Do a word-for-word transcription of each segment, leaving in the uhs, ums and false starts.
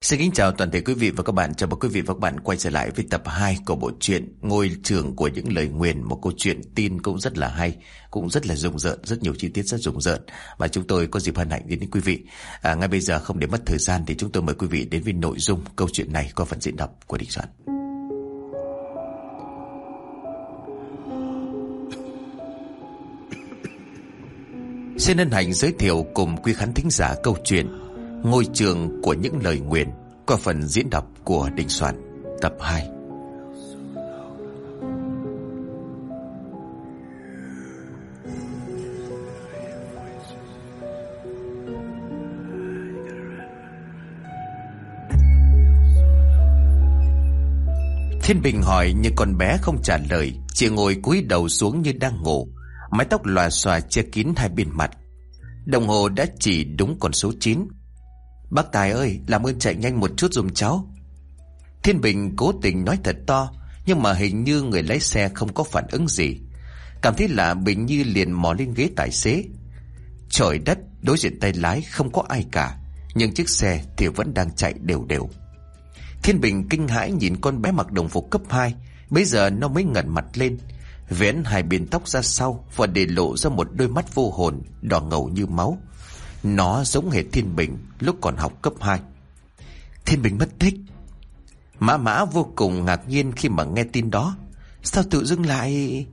Xin kính chào toàn thể quý vị và các bạn. Chào mừng quý vị và các bạn quay trở lại với tập hai của bộ truyện Ngôi Trường của những lời nguyền. Một câu chuyện tin cũng rất là hay, cũng rất là rùng rợn, rất nhiều chi tiết rất rùng rợn. Và chúng tôi có dịp hân hạnh đến với quý vị. À, ngay bây giờ không để mất thời gian thì chúng tôi mời quý vị đến với nội dung câu chuyện này qua phần diễn đọc của Đình Soạn. Xin hân hạnh giới thiệu cùng quý khán thính giả câu chuyện Ngôi Trường của những lời nguyền qua phần diễn đọc của Đình Soạn, tập hai. Thiên Bình hỏi nhưng con bé không trả lời, chỉ ngồi cúi đầu xuống như đang ngủ, mái tóc lòa xòa che kín hai bên mặt. Đồng hồ đã chỉ đúng con số chín. Bác Tài ơi, làm ơn chạy nhanh một chút giùm cháu. Thiên Bình cố tình nói thật to, nhưng mà hình như người lái xe không có phản ứng gì. Cảm thấy lạ, Bình Nhi liền mò lên ghế tài xế. Trời đất, đối diện tay lái không có ai cả, nhưng chiếc xe thì vẫn đang chạy đều đều. Thiên Bình kinh hãi nhìn con bé mặc đồng phục cấp hai. Bây giờ nó mới ngẩng mặt lên, vén hai bên tóc ra sau và để lộ ra một đôi mắt vô hồn, đỏ ngầu như máu. Nó giống hệt Thiên Bình lúc còn học cấp hai. Thiên Bình mất tích. Mã Mã vô cùng ngạc nhiên khi mà nghe tin đó. Sao tự dưng lại...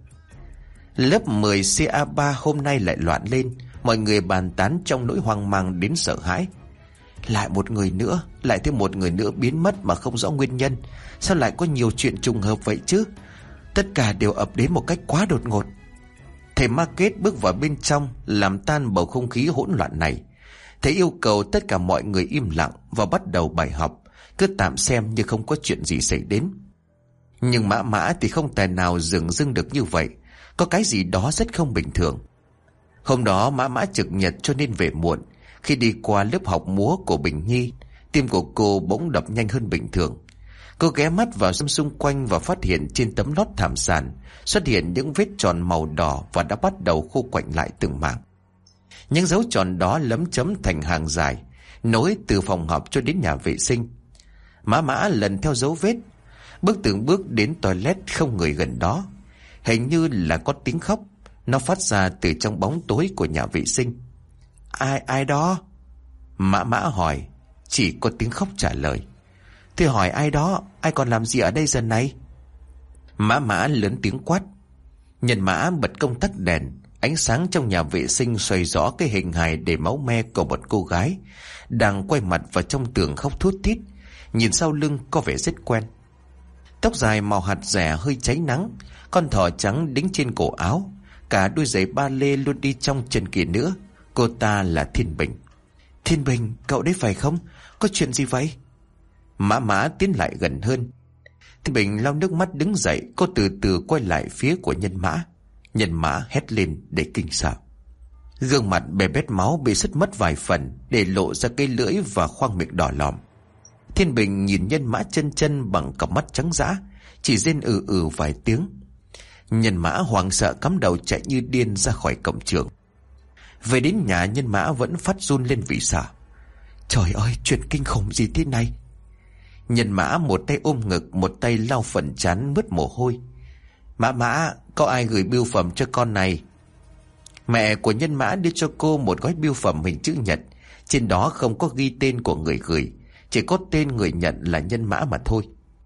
Lớp mười C A ba hôm nay lại loạn lên. Mọi người bàn tán trong nỗi hoang mang đến sợ hãi. Lại một người nữa, lại thêm một người nữa biến mất mà không rõ nguyên nhân. Sao lại có nhiều chuyện trùng hợp vậy chứ? Tất cả đều ập đến một cách quá đột ngột. Thầy Market bước vào bên trong, làm tan bầu không khí hỗn loạn này. Thầy yêu cầu tất cả mọi người im lặng và bắt đầu bài học, cứ tạm xem như không có chuyện gì xảy đến. Nhưng Mã Mã thì không tài nào dừng dưng được như vậy. Có cái gì đó rất không bình thường. Hôm đó Mã Mã trực nhật cho nên về muộn. Khi đi qua lớp học múa của Bình Nhi, tim của cô bỗng đập nhanh hơn bình thường. Cô ghé mắt vào xem xung quanh và phát hiện trên tấm lót thảm sàn xuất hiện những vết tròn màu đỏ và đã bắt đầu khô quạnh lại từng mảng. Những dấu tròn đó lấm chấm thành hàng dài, nối từ phòng học cho đến nhà vệ sinh. Mã Mã lần theo dấu vết, bước từng bước đến toilet không người gần đó. Hình như là có tiếng khóc, nó phát ra từ trong bóng tối của nhà vệ sinh. Ai, ai đó? Mã Mã hỏi, chỉ có tiếng khóc trả lời. Thì hỏi ai đó, ai còn làm gì ở đây giờ này? Mã Mã lớn tiếng quát. Nhân Mã bật công tắc đèn. Ánh sáng trong nhà vệ sinh xoay rõ cái hình hài đầy máu me của một cô gái đang quay mặt vào trong tường khóc thút thít. Nhìn sau lưng có vẻ rất quen. Tóc dài màu hạt rẻ hơi cháy nắng, con thỏ trắng đính trên cổ áo, cả đôi giày ba lê luôn đi trong chân kia nữa. Cô ta là Thiên Bình. Thiên Bình, cậu đấy phải không? Có chuyện gì vậy? Mã Mã tiến lại gần hơn. Thiên Bình lau nước mắt đứng dậy. Cô từ từ quay lại phía của Nhân Mã. Nhân Mã hét lên để kinh sợ. Gương mặt bè bét máu bị sứt mất vài phần, để lộ ra cái lưỡi và khoang miệng đỏ lòm. Thiên Bình nhìn Nhân Mã chân chân bằng cặp mắt trắng dã, chỉ rên ừ ừ vài tiếng. Nhân Mã hoảng sợ cắm đầu chạy như điên ra khỏi cổng trường. Về đến nhà, Nhân Mã vẫn phát run lên vì sợ. Trời ơi, chuyện kinh khủng gì thế này? Nhân Mã một tay ôm ngực, một tay lau phần trán mướt mồ hôi. Mã Mã, có ai gửi bưu phẩm cho con này? Mẹ của Nhân Mã đưa cho cô một gói bưu phẩm hình chữ nhật. Trên đó không có ghi tên của người gửi, chỉ có tên người nhận là Nhân Mã mà thôi.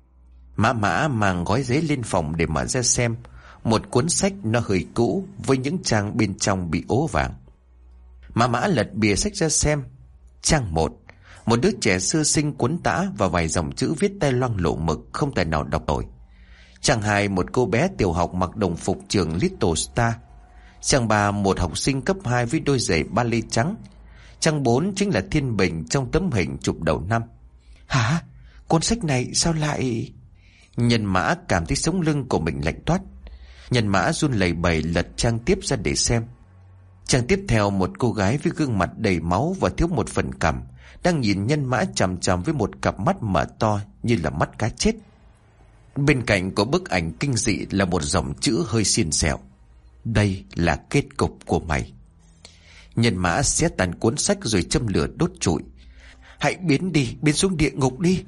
Mã Mã mang gói giấy lên phòng để mở ra xem. Một cuốn sách nó hơi cũ, với những trang bên trong bị ố vàng. Mã Mã lật bìa sách ra xem. Trang một. Một đứa trẻ sơ sinh cuốn tã và vài dòng chữ viết tay loang lổ mực, không tài nào đọc nổi. Trang hai, một cô bé tiểu học mặc đồng phục trường Little Star. Trang ba, một học sinh cấp hai với đôi giày ba lê trắng. Trang bốn chính là Thiên Bình trong tấm hình chụp đầu năm. Hả? Cuốn sách này sao lại... Nhân Mã cảm thấy sống lưng của mình lạnh toát. Nhân Mã run lẩy bẩy lật trang tiếp ra để xem. Trang tiếp theo, một cô gái với gương mặt đầy máu và thiếu một phần cằm đang nhìn Nhân Mã chằm chằm với một cặp mắt mở to như là mắt cá chết. Bên cạnh của bức ảnh kinh dị là một dòng chữ hơi xiên xẹo. Đây là kết cục của mày. Nhân Mã xé tàn cuốn sách rồi châm lửa đốt trụi. Hãy biến đi, biến xuống địa ngục đi.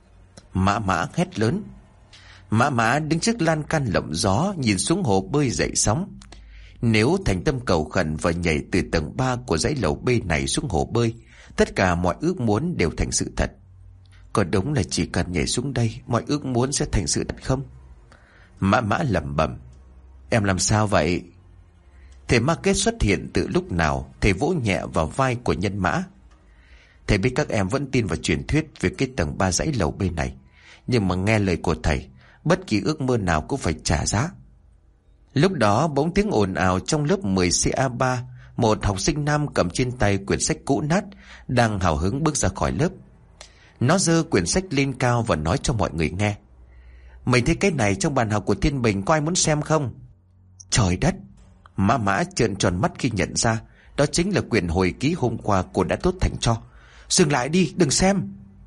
Mã Mã hét lớn. Mã Mã đứng trước lan can lộng gió, nhìn xuống hồ bơi dậy sóng. Nếu thành tâm cầu khẩn và nhảy từ tầng ba của dãy lầu B này xuống hồ bơi, tất cả mọi ước muốn đều thành sự thật. Có đúng là chỉ cần nhảy xuống đây, mọi ước muốn sẽ thành sự thật không? Mã Mã lẩm bẩm. Em làm sao vậy? Thầy Ma Kết xuất hiện từ lúc nào? Thầy vỗ nhẹ vào vai của Nhân Mã. Thầy biết các em vẫn tin vào truyền thuyết về cái tầng ba dãy lầu bên này, nhưng mà nghe lời của thầy, bất kỳ ước mơ nào cũng phải trả giá. Lúc đó bỗng tiếng ồn ào trong lớp mười C A ba. Một học sinh nam cầm trên tay quyển sách cũ nát, đang hào hứng bước ra khỏi lớp. Nó giơ quyển sách lên cao và nói cho mọi người nghe. Mày thấy cái này trong bàn học của Thiên Bình, có ai muốn xem không? Trời đất! Mã Mã trợn tròn mắt khi nhận ra đó chính là quyển hồi ký hôm qua cô đã tốt thành cho. Dừng lại đi, đừng xem!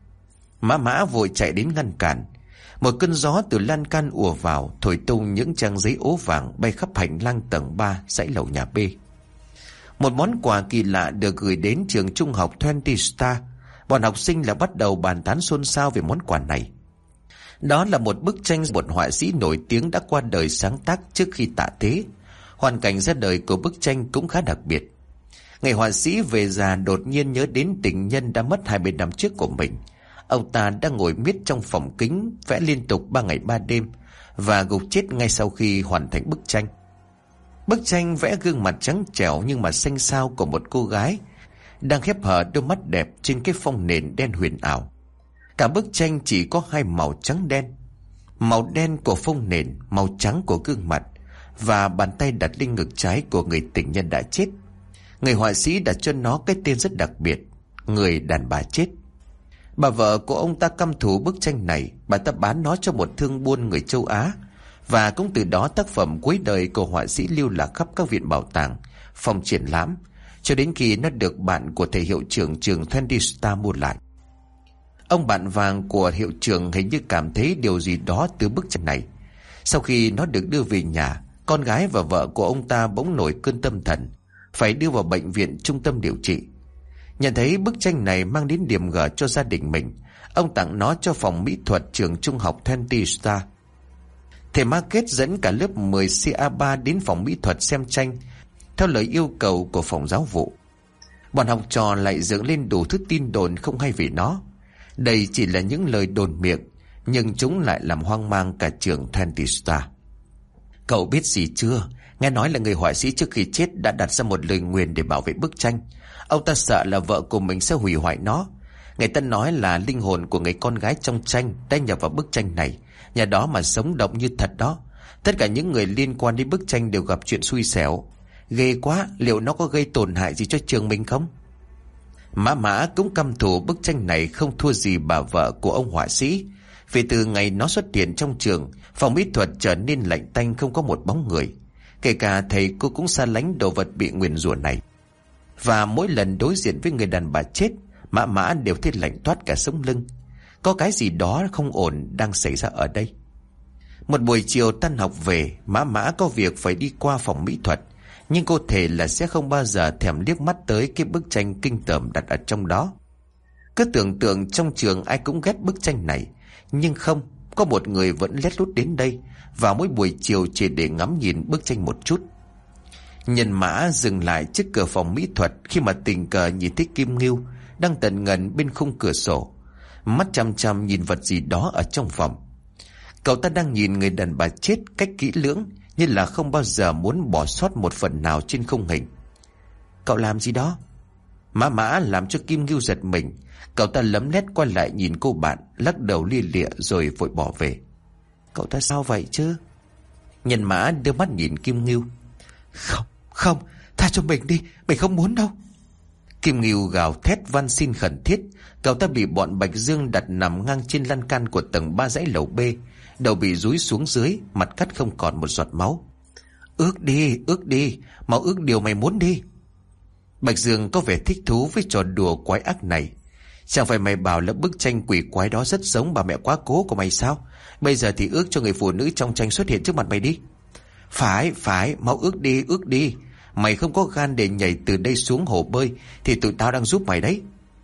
Mã Mã vội chạy đến ngăn cản. Một cơn gió từ lan can ùa vào, thổi tung những trang giấy ố vàng bay khắp hành lang tầng ba dãy lầu nhà B. Một món quà kỳ lạ được gửi đến trường trung học hai mươi Star. Bọn học sinh là bắt đầu bàn tán xôn xao về món quà này. Đó là một bức tranh một họa sĩ nổi tiếng đã qua đời sáng tác trước khi tạ thế. Hoàn cảnh ra đời của bức tranh cũng khá đặc biệt. Ngày họa sĩ về già đột nhiên nhớ đến tình nhân đã mất hai mươi năm trước của mình. Ông ta đang ngồi miết trong phòng kính, vẽ liên tục ba ngày ba đêm và gục chết ngay sau khi hoàn thành bức tranh. Bức tranh vẽ gương mặt trắng trẻo nhưng mà xanh xao của một cô gái đang khép hờ đôi mắt đẹp trên cái phông nền đen huyền ảo. Cả bức tranh chỉ có hai màu trắng đen, màu đen của phông nền, màu trắng của gương mặt, và bàn tay đặt lên ngực trái của người tình nhân đã chết. Người họa sĩ đặt cho nó cái tên rất đặc biệt, Người đàn bà chết. Bà vợ của ông ta căm thù bức tranh này, bà ta bán nó cho một thương buôn người châu Á, và cũng từ đó tác phẩm cuối đời của họa sĩ lưu lạc khắp các viện bảo tàng, phòng triển lãm, cho đến khi nó được bạn của thầy hiệu trưởng trường hai mươi Star mua lại. Ông bạn vàng của hiệu trưởng hình như cảm thấy điều gì đó từ bức tranh này. Sau khi nó được đưa về nhà, con gái và vợ của ông ta bỗng nổi cơn tâm thần, phải đưa vào bệnh viện trung tâm điều trị. Nhận thấy bức tranh này mang đến điểm gở cho gia đình mình, ông tặng nó cho phòng mỹ thuật trường trung học hai mươi Star. Thầy Ma Kết dẫn cả lớp mười C A ba đến phòng mỹ thuật xem tranh, theo lời yêu cầu của phòng giáo vụ. Bọn học trò lại dựng lên đủ thứ tin đồn không hay về nó. Đây chỉ là những lời đồn miệng, nhưng chúng lại làm hoang mang cả trường hai mươi Star. Cậu biết gì chưa? Nghe nói là người họa sĩ trước khi chết đã đặt ra một lời nguyền để bảo vệ bức tranh. Ông ta sợ là vợ của mình sẽ hủy hoại nó. Người ta nói là linh hồn của người con gái trong tranh đã nhập vào bức tranh này, nhà đó mà sống động như thật đó. Tất cả những người liên quan đến bức tranh đều gặp chuyện xui xẻo. Ghê quá, liệu nó có gây tổn hại gì cho trường mình không? Mã Mã cũng căm thù bức tranh này không thua gì bà vợ của ông họa sĩ. Vì từ ngày nó xuất hiện trong trường, phòng mỹ thuật trở nên lạnh tanh, không có một bóng người. Kể cả thầy cô cũng xa lánh đồ vật bị nguyền rủa này. Và mỗi lần đối diện với người đàn bà chết, Mã Mã đều thấy lạnh toát cả sống lưng. Có cái gì đó không ổn đang xảy ra ở đây. Một buổi chiều tan học về, Mã Mã có việc phải đi qua phòng mỹ thuật, nhưng cô thề là sẽ không bao giờ thèm liếc mắt tới cái bức tranh kinh tởm đặt ở trong đó. Cứ tưởng tượng trong trường ai cũng ghét bức tranh này, nhưng không, có một người vẫn lén lút đến đây vào mỗi buổi chiều chỉ để ngắm nhìn bức tranh một chút. Nhân Mã dừng lại trước cửa phòng mỹ thuật khi mà tình cờ nhìn thấy Kim Ngưu đang tận ngần bên khung cửa sổ, mắt chăm chăm nhìn vật gì đó ở trong phòng. Cậu ta đang nhìn người đàn bà chết cách kỹ lưỡng, như là không bao giờ muốn bỏ sót một phần nào trên khung hình. Cậu làm gì đó? Mã Mã làm cho Kim Ngưu giật mình. Cậu ta lấm lét quay lại nhìn cô bạn, lắc đầu lia lịa rồi vội bỏ về. Cậu ta sao vậy chứ? Nhân Mã đưa mắt nhìn Kim Ngưu. Không, không, tha cho mình đi, mình không muốn đâu. Kim Ngưu gào thét van xin khẩn thiết. Cậu ta bị bọn Bạch Dương đặt nằm ngang trên lan can của tầng ba dãy lầu B, đầu bị dúi xuống dưới, mặt cắt không còn một giọt máu. Ước đi, ước đi, mau ước điều mày muốn đi. Bạch Dương có vẻ thích thú với trò đùa quái ác này. Chẳng phải mày bảo là bức tranh quỷ quái đó rất giống bà mẹ quá cố của mày sao? Bây giờ thì ước cho người phụ nữ trong tranh xuất hiện trước mặt mày đi. Phải, phải, mau ước đi, ước đi. Mày không có gan để nhảy từ đây xuống hồ bơi thì tụi tao đang giúp mày đấy.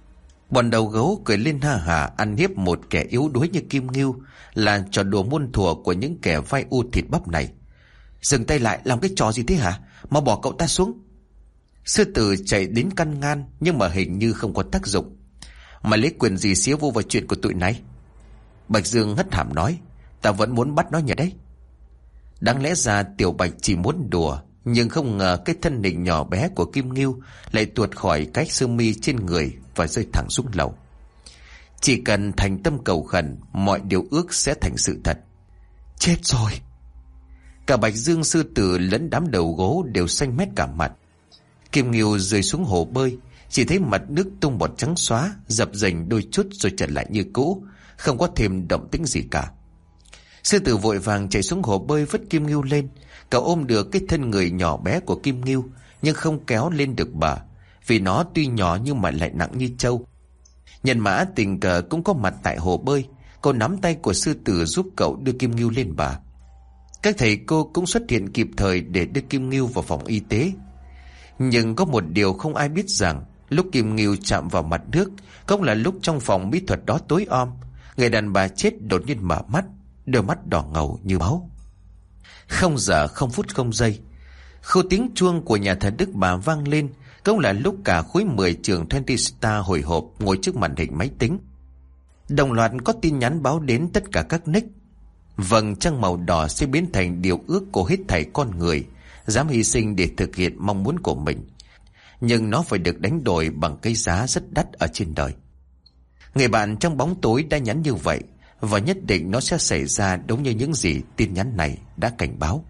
Bọn đầu gấu cười lên ha hả, ăn hiếp một kẻ yếu đuối như Kim Ngưu là trò đùa muôn thuở của những kẻ vai u thịt bắp này. Dừng tay lại, làm cái trò gì thế hả? Mau bỏ cậu ta xuống. Sư tử chạy đến căn ngăn, nhưng mà hình như không có tác dụng. Mà lấy quyền gì xía vô vào chuyện của tụi này? Bạch Dương hất hàm nói, ta vẫn muốn bắt nó nhỉ đấy. Đáng lẽ ra Tiểu Bạch chỉ muốn đùa, nhưng không ngờ cái thân hình nhỏ bé của Kim Ngưu lại tuột khỏi cái sơ mi trên người và rơi thẳng xuống lầu. Chỉ cần thành tâm cầu khẩn, mọi điều ước sẽ thành sự thật. Chết rồi! Cả Bạch Dương, sư tử lẫn đám đầu gấu đều xanh mét cả mặt. Kim Ngưu rơi xuống hồ bơi, chỉ thấy mặt nước tung bọt trắng xóa, dập dềnh đôi chút rồi trở lại như cũ, không có thêm động tĩnh gì cả. Sư tử vội vàng chạy xuống hồ bơi vứt Kim Ngưu lên. Cậu ôm được cái thân người nhỏ bé của Kim Ngưu, nhưng không kéo lên được bờ, vì nó tuy nhỏ nhưng mà lại nặng như trâu. Nhân mã tình cờ cũng có mặt tại hồ bơi, cô nắm tay của sư tử giúp cậu đưa Kim Ngưu lên bờ. Các thầy cô cũng xuất hiện kịp thời để đưa Kim Ngưu vào phòng y tế. Nhưng có một điều không ai biết rằng, lúc Kim Ngưu chạm vào mặt nước cũng là lúc trong phòng mỹ thuật đó tối om. Người đàn bà chết đột nhiên mở mắt, đôi mắt đỏ ngầu như máu. Không giờ không phút không giây, khu tiếng chuông của nhà thờ Đức Bà vang lên, cũng là lúc cả khối mười trường hai mươi Star hồi hộp ngồi trước màn hình máy tính. Đồng loạt có tin nhắn báo đến tất cả các nick. Vầng trăng màu đỏ sẽ biến thành điều ước của hết thảy con người dám hy sinh để thực hiện mong muốn của mình, nhưng nó phải được đánh đổi bằng cái giá rất đắt ở trên đời. Người bạn trong bóng tối đã nhắn như vậy, và nhất định nó sẽ xảy ra đúng như những gì tin nhắn này đã cảnh báo.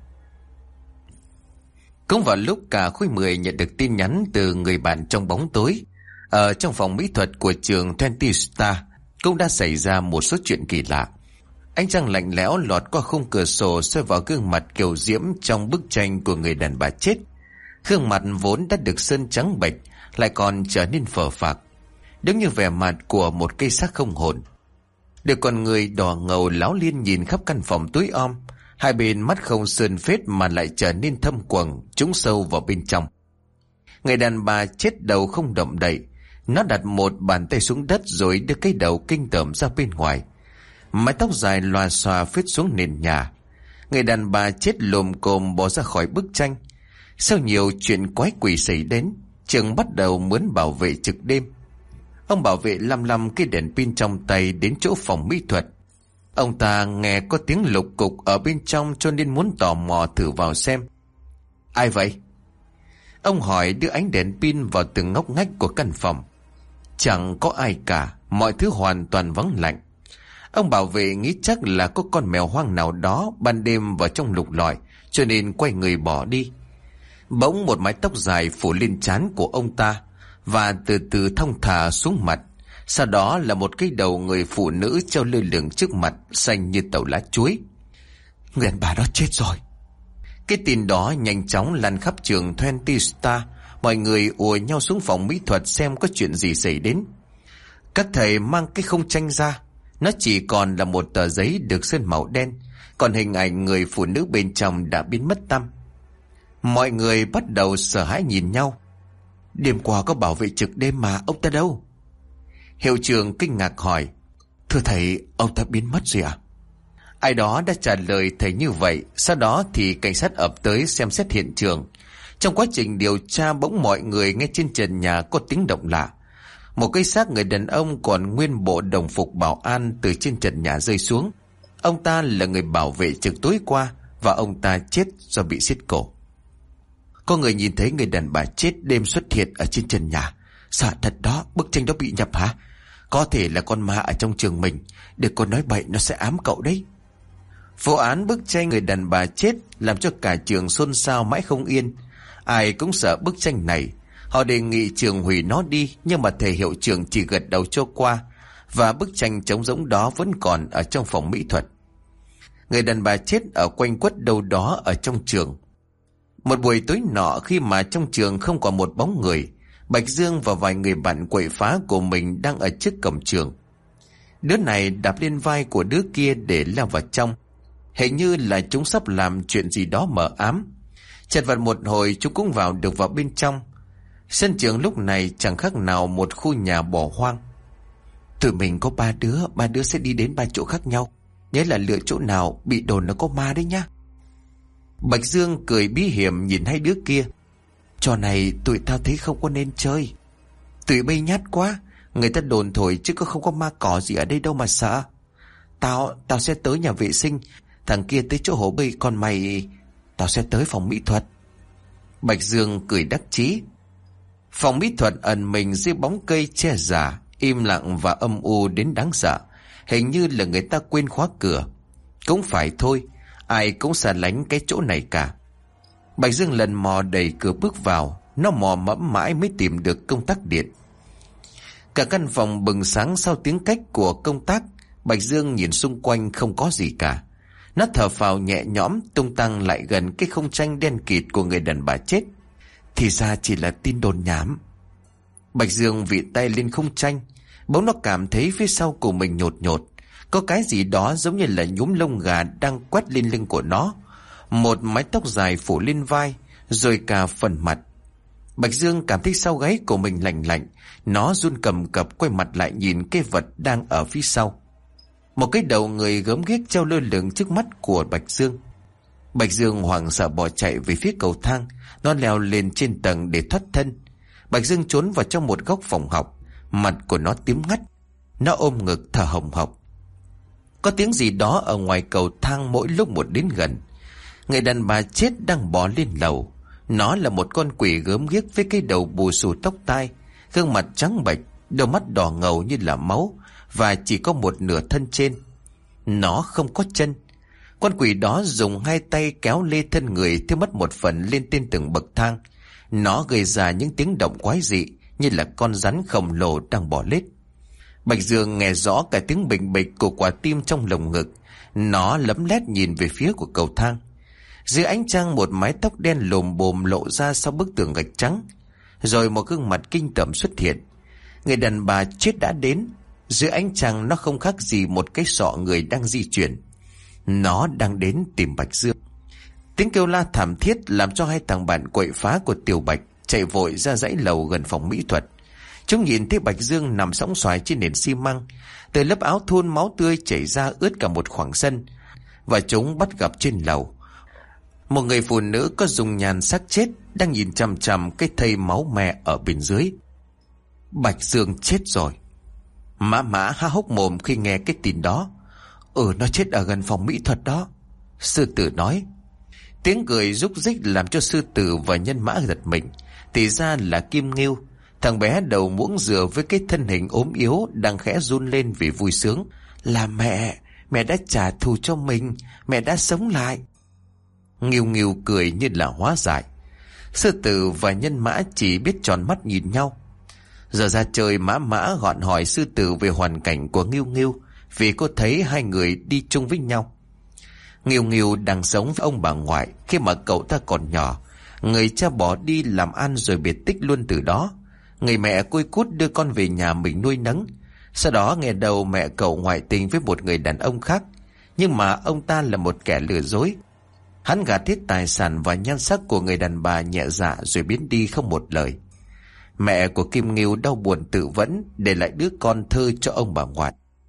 Cũng vào lúc cả khối mười nhận được tin nhắn từ người bạn trong bóng tối, ở trong phòng mỹ thuật của trường hai mươi Star cũng đã xảy ra một số chuyện kỳ lạ. Ánh trăng lạnh lẽo lọt qua khung cửa sổ soi vào gương mặt kiều diễm trong bức tranh của người đàn bà chết. Gương mặt vốn đã được sơn trắng bệch lại còn trở nên phờ phạc, giống như vẻ mặt của một cây xác không hồn. Được con người đỏ ngầu láo liên nhìn khắp căn phòng tối om, hai bên mắt không sơn phết mà lại trở nên thâm quầng, trũng sâu vào bên trong. Người đàn bà chết đầu không động đậy, nó đặt một bàn tay xuống đất rồi đưa cái đầu kinh tởm ra bên ngoài. Mái tóc dài lòa xòa phết xuống nền nhà. Người đàn bà chết lồm cồm bỏ ra khỏi bức tranh. Sau nhiều chuyện quái quỷ xảy đến, trường bắt đầu mướn bảo vệ trực đêm. Ông bảo vệ lăm lăm cái đèn pin trong tay đến chỗ phòng mỹ thuật. Ông ta nghe có tiếng lục cục ở bên trong cho nên muốn tò mò thử vào xem. Ai vậy? Ông hỏi, đưa ánh đèn pin vào từng ngóc ngách của căn phòng. Chẳng có ai cả, mọi thứ hoàn toàn vắng lạnh. Ông bảo vệ nghĩ chắc là có con mèo hoang nào đó ban đêm vào trong lục lọi, cho nên quay người bỏ đi. Bỗng một mái tóc dài phủ lên trán của ông ta và từ từ thong thả xuống mặt. Sau đó là một cái đầu người phụ nữ treo lơ lửng trước mặt, xanh như tàu lá chuối. Người đàn bà đó chết rồi. Cái tin đó nhanh chóng lan khắp trường hai mươi Star. Mọi người ùa nhau xuống phòng mỹ thuật xem có chuyện gì xảy đến. Các thầy mang cái khung tranh ra. Nó chỉ còn là một tờ giấy được sơn màu đen, còn hình ảnh người phụ nữ bên trong đã biến mất tăm. Mọi người bắt đầu sợ hãi nhìn nhau. Đêm qua có bảo vệ trực đêm mà, ông ta đâu? Hiệu trưởng kinh ngạc hỏi, thưa thầy, ông ta biến mất rồi à? Ai đó đã trả lời thầy như vậy. Sau đó thì cảnh sát ập tới xem xét hiện trường. Trong quá trình điều tra, bỗng mọi người nghe trên trần nhà có tiếng động lạ. Một cái xác người đàn ông còn nguyên bộ đồng phục bảo an từ trên trần nhà rơi xuống. Ông ta là người bảo vệ trực tối qua, và ông ta chết do bị xiết cổ. Có người nhìn thấy người đàn bà chết đêm xuất hiện ở trên trần nhà. Sợ thật đó, bức tranh đó bị nhập hả? Có thể là con ma ở trong trường mình. Để con nói bậy nó sẽ ám cậu đấy. Vụ án bức tranh người đàn bà chết làm cho cả trường xôn xao mãi không yên. Ai cũng sợ bức tranh này. Họ đề nghị trường hủy nó đi, nhưng mà thầy hiệu trưởng chỉ gật đầu cho qua, và bức tranh trống rỗng đó vẫn còn ở trong phòng mỹ thuật. Người đàn bà chết ở quanh quất đâu đó ở trong trường. Một buổi tối nọ, khi mà trong trường không còn một bóng người, Bạch Dương và vài người bạn quậy phá của mình đang ở trước cổng trường. Đứa này đạp lên vai của đứa kia để leo vào trong. Hình như là chúng sắp làm chuyện gì đó mờ ám. Chật vật một hồi, chúng cũng vào được vào bên trong. Sân trường lúc này chẳng khác nào một khu nhà bỏ hoang. Tụi mình có ba đứa, ba đứa sẽ đi đến ba chỗ khác nhau. Nhớ là lựa chỗ nào bị đồn nó có ma đấy nhá. Bạch Dương cười bí hiểm nhìn hai đứa kia. Trò này tụi tao thấy không có nên chơi. Tụi bay nhát quá. Người ta đồn thổi chứ có không có ma cỏ gì ở đây đâu mà sợ. Tao, tao sẽ tới nhà vệ sinh. Thằng kia tới chỗ hồ bơi. Còn mày, tao sẽ tới phòng mỹ thuật. Bạch Dương cười đắc chí. Phòng mỹ thuật ẩn mình dưới bóng cây che giả, im lặng và âm u đến đáng sợ. Hình như là người ta quên khóa cửa. Cũng phải thôi, ai cũng xa lánh cái chỗ này cả. Bạch Dương lần mò đẩy cửa bước vào. Nó mò mẫm mãi mới tìm được công tắc điện. Cả căn phòng bừng sáng sau tiếng cách của công tắc. Bạch Dương nhìn xung quanh không có gì cả. Nó thở phào nhẹ nhõm, tung tăng lại gần cái khung tranh đen kịt của người đàn bà chết. Thì ra chỉ là tin đồn nhảm. Bạch Dương vịn tay lên khung tranh. Bỗng nó cảm thấy phía sau của mình nhột nhột. Có cái gì đó giống như là nhúm lông gà đang quét lên lưng của nó. Một mái tóc dài phủ lên vai, rồi cả phần mặt. Bạch Dương cảm thấy sau gáy của mình lạnh lạnh. Nó run cầm cập quay mặt lại nhìn cái vật đang ở phía sau. Một cái đầu người gớm ghiếc treo lơ lửng trước mắt của Bạch Dương. Bạch Dương hoảng sợ bỏ chạy về phía cầu thang. Nó leo lên trên tầng để thoát thân. Bạch Dương trốn vào trong một góc phòng học. Mặt của nó tím ngắt. Nó ôm ngực thở hồng hộc. Có tiếng gì đó ở ngoài cầu thang mỗi lúc một đến gần. Người đàn bà chết đang bò lên lầu. Nó là một con quỷ gớm ghiếc với cái đầu bù xù tóc tai, gương mặt trắng bệch, đôi mắt đỏ ngầu như là máu, và chỉ có một nửa thân trên. Nó không có chân. Con quỷ đó dùng hai tay kéo lê thân người theo mất một phần lên trên từng bậc thang. Nó gây ra những tiếng động quái dị như là con rắn khổng lồ đang bò lết. Bạch Dương nghe rõ cả tiếng bình bịch của quả tim trong lồng ngực. Nó lấm lét nhìn về phía của cầu thang. Dưới ánh trăng một mái tóc đen lồm bồm lộ ra sau bức tường gạch trắng. Rồi một gương mặt kinh tởm xuất hiện. Người đàn bà chết đã đến. Dưới ánh trăng nó không khác gì một cái sọ người đang di chuyển. Nó đang đến tìm Bạch Dương. Tiếng kêu la thảm thiết làm cho hai thằng bạn quậy phá của Tiểu Bạch chạy vội ra dãy lầu gần phòng mỹ thuật. Chúng nhìn thấy Bạch Dương nằm sõng soài trên nền xi măng. Từ lớp áo thun máu tươi chảy ra ướt cả một khoảng sân. Và chúng bắt gặp trên lầu một người phụ nữ có dùng nhàn xác chết đang nhìn chằm chằm cái thây máu me ở bên dưới. Bạch Dương chết rồi. Mã Mã há hốc mồm khi nghe cái tin đó. Ừ, nó chết ở gần phòng mỹ thuật đó, sư tử nói. Tiếng cười rúc rích làm cho sư tử và Nhân Mã giật mình. Thì ra là Kim Ngưu, thằng bé đầu muỗng dừa với cái thân hình ốm yếu đang khẽ run lên vì vui sướng. Là mẹ, mẹ đã trả thù cho mình, mẹ đã sống lại. Nghiêu Nghiêu cười như là hóa giải. Sư tử và Nhân Mã chỉ biết tròn mắt nhìn nhau. Giờ ra chơi, Mã Mã gọn hỏi sư tử về hoàn cảnh của Nghiêu Nghiêu, vì cô thấy hai người đi chung với nhau. Nghiêu Nghiêu đang sống với ông bà ngoại khi mà cậu ta còn nhỏ. Người cha bỏ đi làm ăn rồi biệt tích luôn từ đó. Người mẹ côi cút đưa con về nhà mình nuôi nấng. Sau đó nghe đầu mẹ cậu ngoại tình với một người đàn ông khác. Nhưng mà ông ta là một kẻ lừa dối. Hắn gạt hết tài sản và nhan sắc của người đàn bà nhẹ dạ rồi biến đi không một lời. Mẹ của Kim Ngưu đau buồn tự vẫn, để lại đứa con thơ cho ông bà ngoại.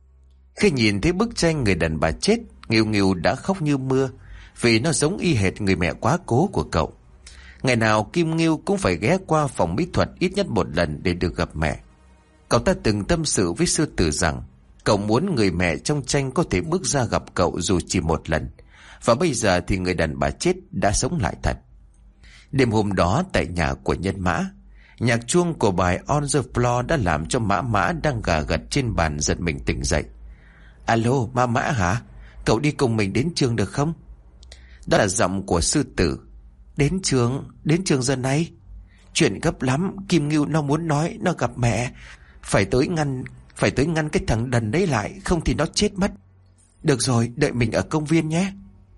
Khi nhìn thấy bức tranh người đàn bà chết, Nghiêu Nghiêu đã khóc như mưa, vì nó giống y hệt người mẹ quá cố của cậu. Ngày nào Kim Ngưu cũng phải ghé qua phòng mỹ thuật ít nhất một lần để được gặp mẹ. Cậu ta từng tâm sự với sư tử rằng cậu muốn người mẹ trong tranh có thể bước ra gặp cậu dù chỉ một lần. Và bây giờ thì người đàn bà chết đã sống lại thật. Đêm hôm đó tại nhà của Nhân Mã, nhạc chuông của bài On the Floor đã làm cho Mã Mã đang gà gật trên bàn giật mình tỉnh dậy. Alo, Mã Mã hả? Cậu đi cùng mình đến trường được không? Đó là giọng của sư tử. Đến trường? Đến trường giờ này? Chuyện gấp lắm, Kim Ngưu nó muốn nói nó gặp mẹ. Phải tới ngăn, phải tới ngăn cái thằng đần đấy lại, không thì nó chết mất. Được rồi, đợi mình ở công viên nhé.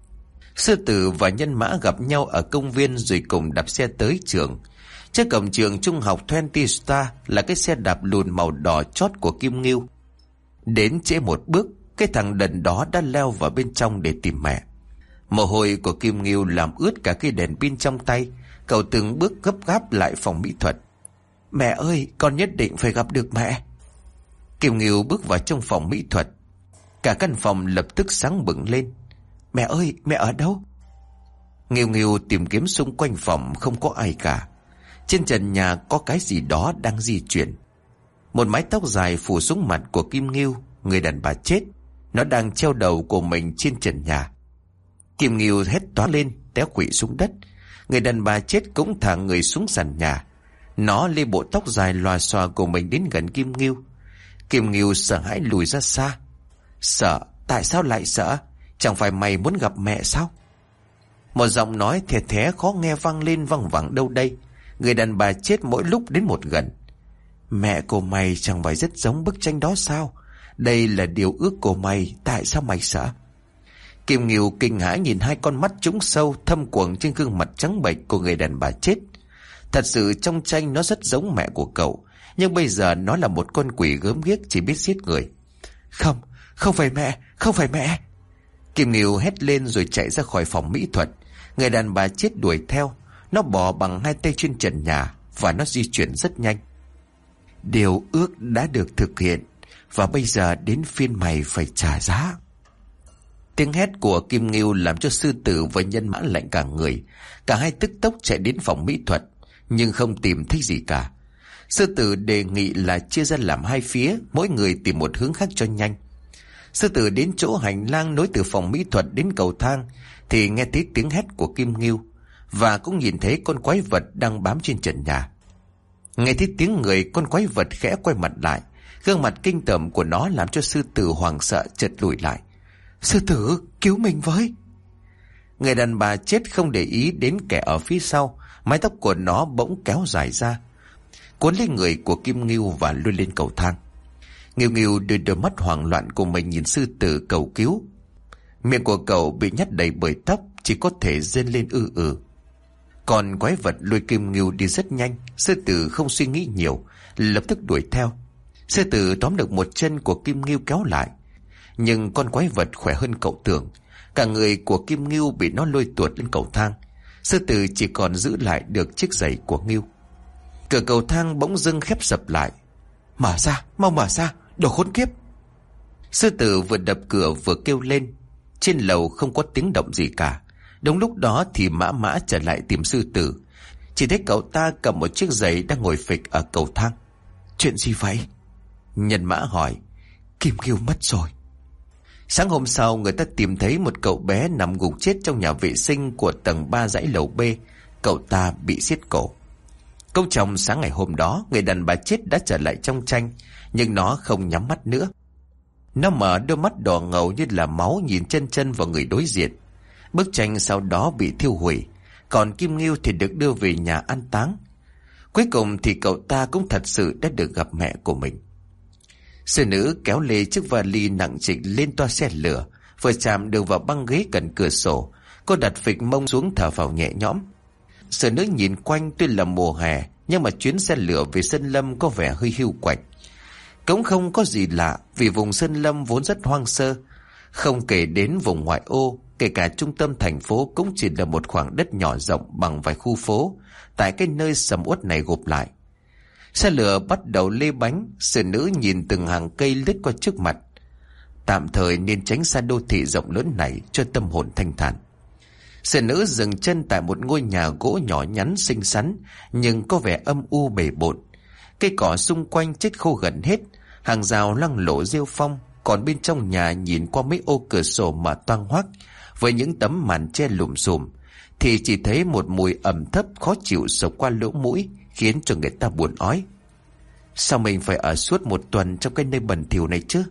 Sư tử và Nhân Mã gặp nhau ở công viên rồi cùng đạp xe tới trường. Trước cổng trường trung học hai mươi Star là cái xe đạp lùn màu đỏ chót của Kim Ngưu. Đến trễ một bước, cái thằng đần đó đã leo vào bên trong để tìm mẹ. Mồ hôi của Kim Ngưu làm ướt cả cái đèn pin trong tay. Cậu từng bước gấp gáp lại phòng mỹ thuật. Mẹ ơi, con nhất định phải gặp được mẹ. Kiều Nghiêu bước vào trong phòng mỹ thuật. Cả căn phòng lập tức sáng bừng lên. Mẹ ơi, mẹ ở đâu? Nghiêu Nghiêu tìm kiếm xung quanh phòng, không có ai cả. Trên trần nhà có cái gì đó đang di chuyển. Một mái tóc dài phủ xuống mặt của Kim Nghiêu, người đàn bà chết. Nó đang treo đầu của mình trên trần nhà. Kim Nghiêu hét toáng lên, té quỵ xuống đất. Người đàn bà chết cũng thả người xuống sàn nhà. Nó lê bộ tóc dài lòa xòa của mình đến gần Kim Nghiêu. Kim Nghiêu sợ hãi lùi ra xa. Sợ? Tại sao lại sợ? Chẳng phải mày muốn gặp mẹ sao? Một giọng nói thè thé khó nghe vang lên văng vẳng đâu đây. Người đàn bà chết mỗi lúc đến một gần. Mẹ của mày chẳng phải rất giống bức tranh đó sao? Đây là điều ước của mày, tại sao mày sợ? Kim Nghiêu kinh hãi nhìn hai con mắt trũng sâu thâm quầng trên gương mặt trắng bệch của người đàn bà chết. Thật sự trong tranh nó rất giống mẹ của cậu, nhưng bây giờ nó là một con quỷ gớm ghiếc chỉ biết giết người. Không, không phải mẹ, không phải mẹ. Kim Nghiêu hét lên rồi chạy ra khỏi phòng mỹ thuật. Người đàn bà chết đuổi theo. Nó bò bằng hai tay trên trần nhà và nó di chuyển rất nhanh. Điều ước đã được thực hiện, và bây giờ đến phiên mày phải trả giá. Tiếng hét của Kim Nghiêu làm cho sư tử và nhân mã lạnh cả người. Cả hai tức tốc chạy đến phòng mỹ thuật, nhưng không tìm thấy gì cả. Sư tử đề nghị là chia ra làm hai phía, mỗi người tìm một hướng khác cho nhanh. Sư tử đến chỗ hành lang nối từ phòng mỹ thuật đến cầu thang thì nghe thấy tiếng hét của Kim Nghiêu, và cũng nhìn thấy con quái vật đang bám trên trần nhà. Nghe thấy tiếng người, con quái vật khẽ quay mặt lại. Gương mặt kinh tởm của nó làm cho sư tử hoảng sợ chợt lùi lại. Sư tử, cứu mình với! Người đàn bà chết không để ý đến kẻ ở phía sau. Mái tóc của nó bỗng kéo dài ra, cuốn lấy người của Kim Nghiêu và lôi lên cầu thang. Nghiêu Nghiêu đưa đôi mắt hoảng loạn của mình nhìn sư tử cầu cứu. Miệng của cậu bị nhét đầy bởi tóc, chỉ có thể rên lên ư ử. Còn quái vật lôi Kim Nghiêu đi rất nhanh. Sư tử không suy nghĩ nhiều, lập tức đuổi theo. Sư tử tóm được một chân của Kim Nghiêu kéo lại, nhưng con quái vật khỏe hơn cậu tưởng. Cả người của Kim Nghiêu bị nó lôi tuột lên cầu thang. Sư tử chỉ còn giữ lại được chiếc giày của Nghiêu. Cửa cầu thang bỗng dưng khép sập lại. Mở ra, mau mở ra, đồ khốn kiếp! Sư tử vừa đập cửa vừa kêu lên. Trên lầu không có tiếng động gì cả. Đúng lúc đó thì Mã Mã trở lại tìm sư tử. Chỉ thấy cậu ta cầm một chiếc giày đang ngồi phịch ở cầu thang. Chuyện gì vậy? Nhân Mã hỏi. Kim Nghiêu mất rồi. Sáng hôm sau, người ta tìm thấy một cậu bé nằm gục chết trong nhà vệ sinh của tầng ba dãy lầu B. Cậu ta bị siết cổ. Câu chồng sáng ngày hôm đó, người đàn bà chết đã trở lại trong tranh, nhưng nó không nhắm mắt nữa. Nó mở đôi mắt đỏ ngầu như là máu nhìn chân chân vào người đối diện. Bức tranh sau đó bị thiêu hủy, còn Kim Nghiêu thì được đưa về nhà an táng. Cuối cùng thì cậu ta cũng thật sự đã được gặp mẹ của mình. Sư nữ kéo lê chiếc vali nặng trịch lên toa xe lửa. Vừa chạm được vào băng ghế gần cửa sổ, cô đặt phịch mông xuống thở vào nhẹ nhõm. Sư nữ nhìn quanh, tuy là mùa hè nhưng mà chuyến xe lửa về Sơn Lâm có vẻ hơi hiu quạnh. Cũng không có gì lạ, vì vùng Sơn Lâm vốn rất hoang sơ. Không kể đến vùng ngoại ô, kể cả trung tâm thành phố cũng chỉ là một khoảng đất nhỏ rộng bằng vài khu phố tại cái nơi sầm uất này gộp lại. Xe lửa bắt đầu lê bánh. Sư nữ nhìn từng hàng cây lướt qua trước mặt. Tạm thời nên tránh xa đô thị rộng lớn này cho tâm hồn thanh thản. Sư nữ dừng chân tại một ngôi nhà gỗ nhỏ nhắn xinh xắn, nhưng có vẻ âm u bề bộn. Cây cỏ xung quanh chết khô gần hết, hàng rào loang lổ rêu phong. Còn bên trong nhà, nhìn qua mấy ô cửa sổ mà toang hoác với những tấm màn che lùm xùm, thì chỉ thấy một mùi ẩm thấp khó chịu sộc qua lỗ mũi, khiến cho người ta buồn ói. Sao mình phải ở suốt một tuần trong cái nơi bẩn thỉu này chứ?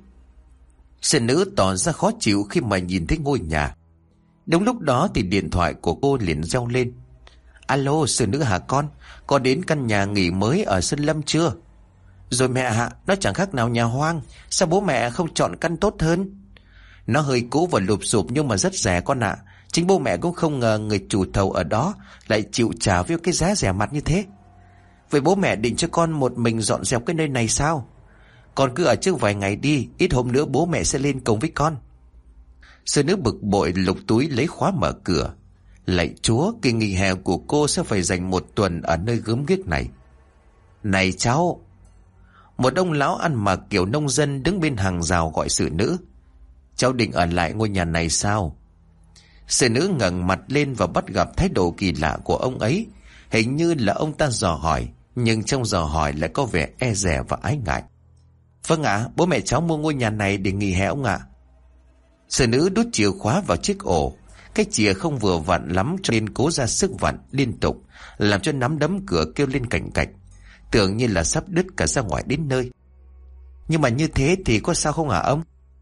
Sư nữ tỏ ra khó chịu khi mà nhìn thấy ngôi nhà. Đúng lúc đó thì điện thoại của cô liền reo lên. Alo, sư nữ hả con? Có đến căn nhà nghỉ mới ở Sơn Lâm chưa? Rồi mẹ ạ, nó chẳng khác nào nhà hoang. Sao bố mẹ không chọn căn tốt hơn? Nó hơi cũ và lụp xụp nhưng mà rất rẻ con ạ. Chính bố mẹ cũng không ngờ người chủ thầu ở đó lại chịu trả với cái giá rẻ mặt như thế. Vậy bố mẹ định cho con một mình dọn dẹp cái nơi này sao? Con cứ ở trước vài ngày đi, ít hôm nữa bố mẹ sẽ lên cùng với con. Sư nữ bực bội lục túi lấy khóa mở cửa. Lạy Chúa, kỳ nghỉ hè của cô sẽ phải dành một tuần ở nơi gớm ghiếc này. Này cháu! Một ông lão ăn mặc kiểu nông dân đứng bên hàng rào gọi xử nữ. Cháu định ở lại ngôi nhà này sao? Xử nữ ngẩng mặt lên và bắt gặp thái độ kỳ lạ của ông ấy. Hình như là ông ta dò hỏi, nhưng trong dò hỏi lại có vẻ e dè và ái ngại. Vâng ạ, bố mẹ cháu mua ngôi nhà này để nghỉ hè ông ạ. Xử nữ đút chìa khóa vào chiếc ổ. Cái chìa không vừa vặn lắm cho nên cố ra sức vặn liên tục, làm cho nắm đấm cửa kêu lên cành cạch, tưởng như là sắp đứt cả ra ngoài đến nơi. Nhưng mà như thế thì có sao không hả ông?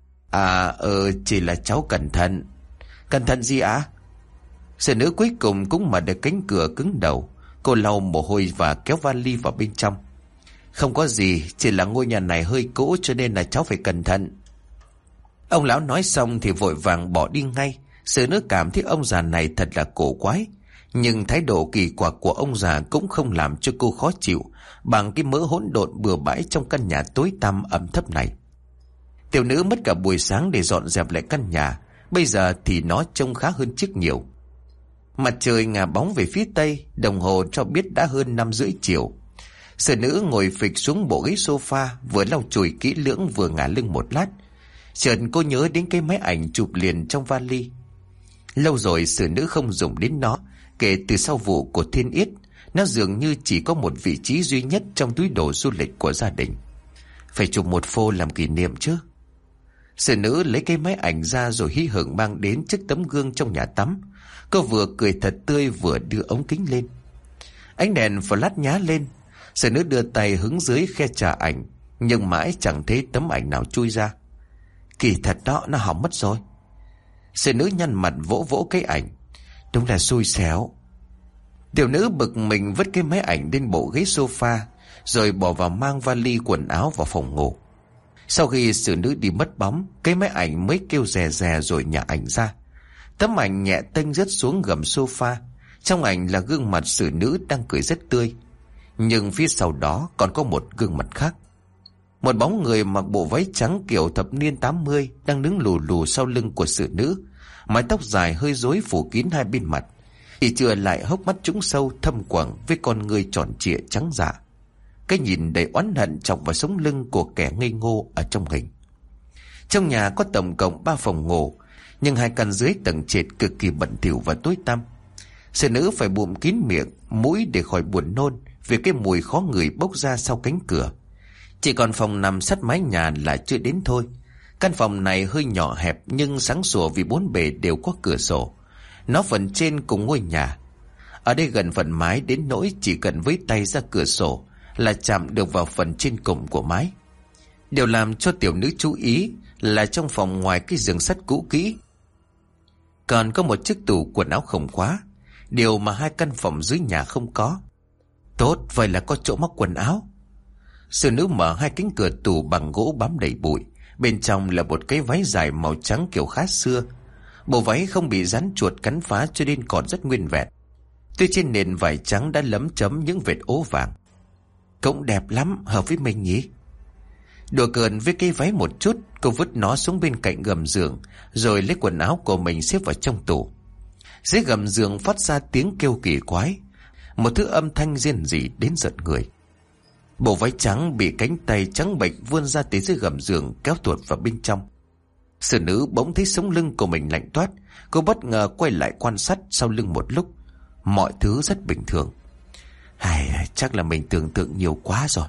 À ờ chỉ là cháu cẩn thận. Cẩn thận gì ạ? À? Xử nữ cuối cùng cũng mở được cánh cửa cứng đầu. Cô lau mồ hôi và kéo vali vào bên trong. Không có gì, chỉ là ngôi nhà này hơi cũ cho nên là cháu phải cẩn thận. Ông lão nói xong thì vội vàng bỏ đi ngay. Xử nữ cảm thấy ông già này thật là cổ quái, nhưng thái độ kỳ quặc của ông già cũng không làm cho cô khó chịu bằng cái mớ hỗn độn bừa bãi trong căn nhà tối tăm ẩm thấp này. Tiểu nữ mất cả buổi sáng để dọn dẹp lại căn nhà, bây giờ thì nó trông khá hơn trước nhiều. Mặt trời ngả bóng về phía tây, đồng hồ cho biết đã hơn năm rưỡi chiều. Xử nữ ngồi phịch xuống bộ ghế sofa, vừa lau chùi kỹ lưỡng vừa ngả lưng một lát. Chợt cô nhớ đến cái máy ảnh chụp liền trong vali. Lâu rồi xử nữ không dùng đến nó. Kể từ sau vụ của Thiên Yết, nó dường như chỉ có một vị trí duy nhất trong túi đồ du lịch của gia đình. Phải chụp một phô làm kỷ niệm chứ. Xử nữ lấy cái máy ảnh ra rồi hí hửng mang đến trước tấm gương trong nhà tắm. Cô vừa cười thật tươi vừa đưa ống kính lên. Ánh đèn flash nhá lên. Xử nữ đưa tay hứng dưới khe trà ảnh, nhưng mãi chẳng thấy tấm ảnh nào chui ra. Kỳ thật đó, nó hỏng mất rồi. Xử nữ nhăn mặt vỗ vỗ cái ảnh. Đúng là xui xẻo. Tiểu nữ bực mình vứt cái máy ảnh lên bộ ghế sofa, rồi bỏ vào mang vali quần áo vào phòng ngủ. Sau khi xử nữ đi mất bóng, cái máy ảnh mới kêu rè rè rồi nhả ảnh ra. Tấm ảnh nhẹ tênh rớt xuống gầm sofa. Trong ảnh là gương mặt xử nữ đang cười rất tươi, nhưng phía sau đó còn có một gương mặt khác. Một bóng người mặc bộ váy trắng kiểu thập niên tám mươi đang đứng lù lù sau lưng của xử nữ. Mái tóc dài hơi rối phủ kín hai bên mặt, chỉ chừa lại hốc mắt trũng sâu thâm quầng với con ngươi tròn trịa trắng dạ. Cái nhìn đầy oán hận chọc vào sống lưng của kẻ ngây ngô ở trong hình. Trong nhà có tổng cộng ba phòng ngủ, nhưng hai căn dưới tầng trệt cực kỳ bẩn thỉu và tối tăm. Xử nữ phải bụm kín miệng, mũi để khỏi buồn nôn vì cái mùi khó ngửi bốc ra sau cánh cửa. Chỉ còn phòng nằm sát mái nhà là chưa đến thôi. Căn phòng này hơi nhỏ hẹp nhưng sáng sủa vì bốn bề đều có cửa sổ. Nó phần trên cùng ngôi nhà. Ở đây gần phần mái đến nỗi chỉ cần với tay ra cửa sổ là chạm được vào phần trên cùng của mái. Điều làm cho tiểu nữ chú ý là trong phòng ngoài cái giường sắt cũ kỹ còn có một chiếc tủ quần áo khổng khóa, điều mà hai căn phòng dưới nhà không có. Tốt, vậy là có chỗ móc quần áo. Xử nữ mở hai cánh cửa tủ bằng gỗ bám đầy bụi. Bên trong là một cái váy dài màu trắng kiểu khá xưa. Bộ váy không bị rắn chuột cắn phá cho nên còn rất nguyên vẹn. Tuy trên nền vải trắng đã lấm chấm những vệt ố vàng. Cũng đẹp lắm, hợp với mình nhỉ. Đùa cợt với cái váy một chút, cô vứt nó xuống bên cạnh gầm giường, rồi lấy quần áo của mình xếp vào trong tủ. Dưới gầm giường phát ra tiếng kêu kỳ quái, một thứ âm thanh rên rỉ đến giận người. Bộ váy trắng bị cánh tay trắng bệch vươn ra tới dưới gầm giường kéo tuột vào bên trong. Xử nữ bỗng thấy sống lưng của mình lạnh toát. Cô bất ngờ quay lại quan sát sau lưng một lúc. Mọi thứ rất bình thường. Ai, chắc là mình tưởng tượng nhiều quá rồi.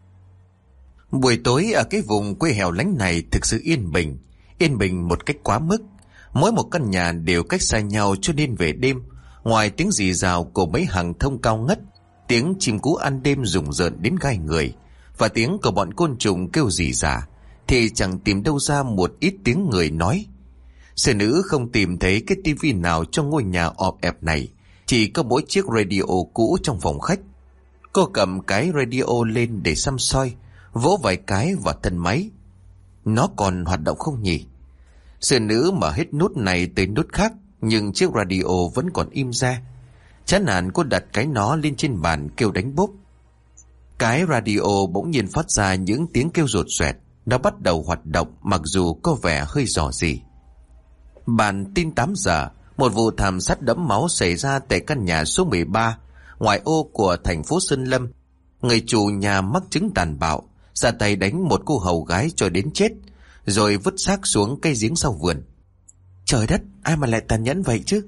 Buổi tối ở cái vùng quê hẻo lánh này thực sự yên bình. Yên bình một cách quá mức. Mỗi một căn nhà đều cách xa nhau cho nên về đêm, ngoài tiếng rì rào của mấy hàng thông cao ngất, tiếng chim cú ăn đêm rùng rợn đến gai người, và tiếng của bọn côn trùng kêu rỉ rả, thì chẳng tìm đâu ra một ít tiếng người nói. Xử nữ không tìm thấy cái tivi nào trong ngôi nhà ọp ẹp này, chỉ có mỗi chiếc radio cũ trong phòng khách. Cô cầm cái radio lên để xăm soi, vỗ vài cái vào thân máy. Nó còn hoạt động không nhỉ? Xử nữ mở hết nút này tới nút khác, nhưng chiếc radio vẫn còn im ra. Chán nản cô đặt cái nó lên trên bàn kêu đánh bốp. Cái radio bỗng nhiên phát ra những tiếng kêu rột rẹt. Nó bắt đầu hoạt động mặc dù có vẻ hơi rò rỉ. Bản tin tám giờ, một vụ thảm sát đẫm máu xảy ra tại căn nhà số mười ba, ngoại ô của thành phố Sơn Lâm. Người chủ nhà mắc chứng tàn bạo, ra tay đánh một cô hầu gái cho đến chết, rồi vứt xác xuống cây giếng sau vườn. Trời đất, ai mà lại tàn nhẫn vậy chứ?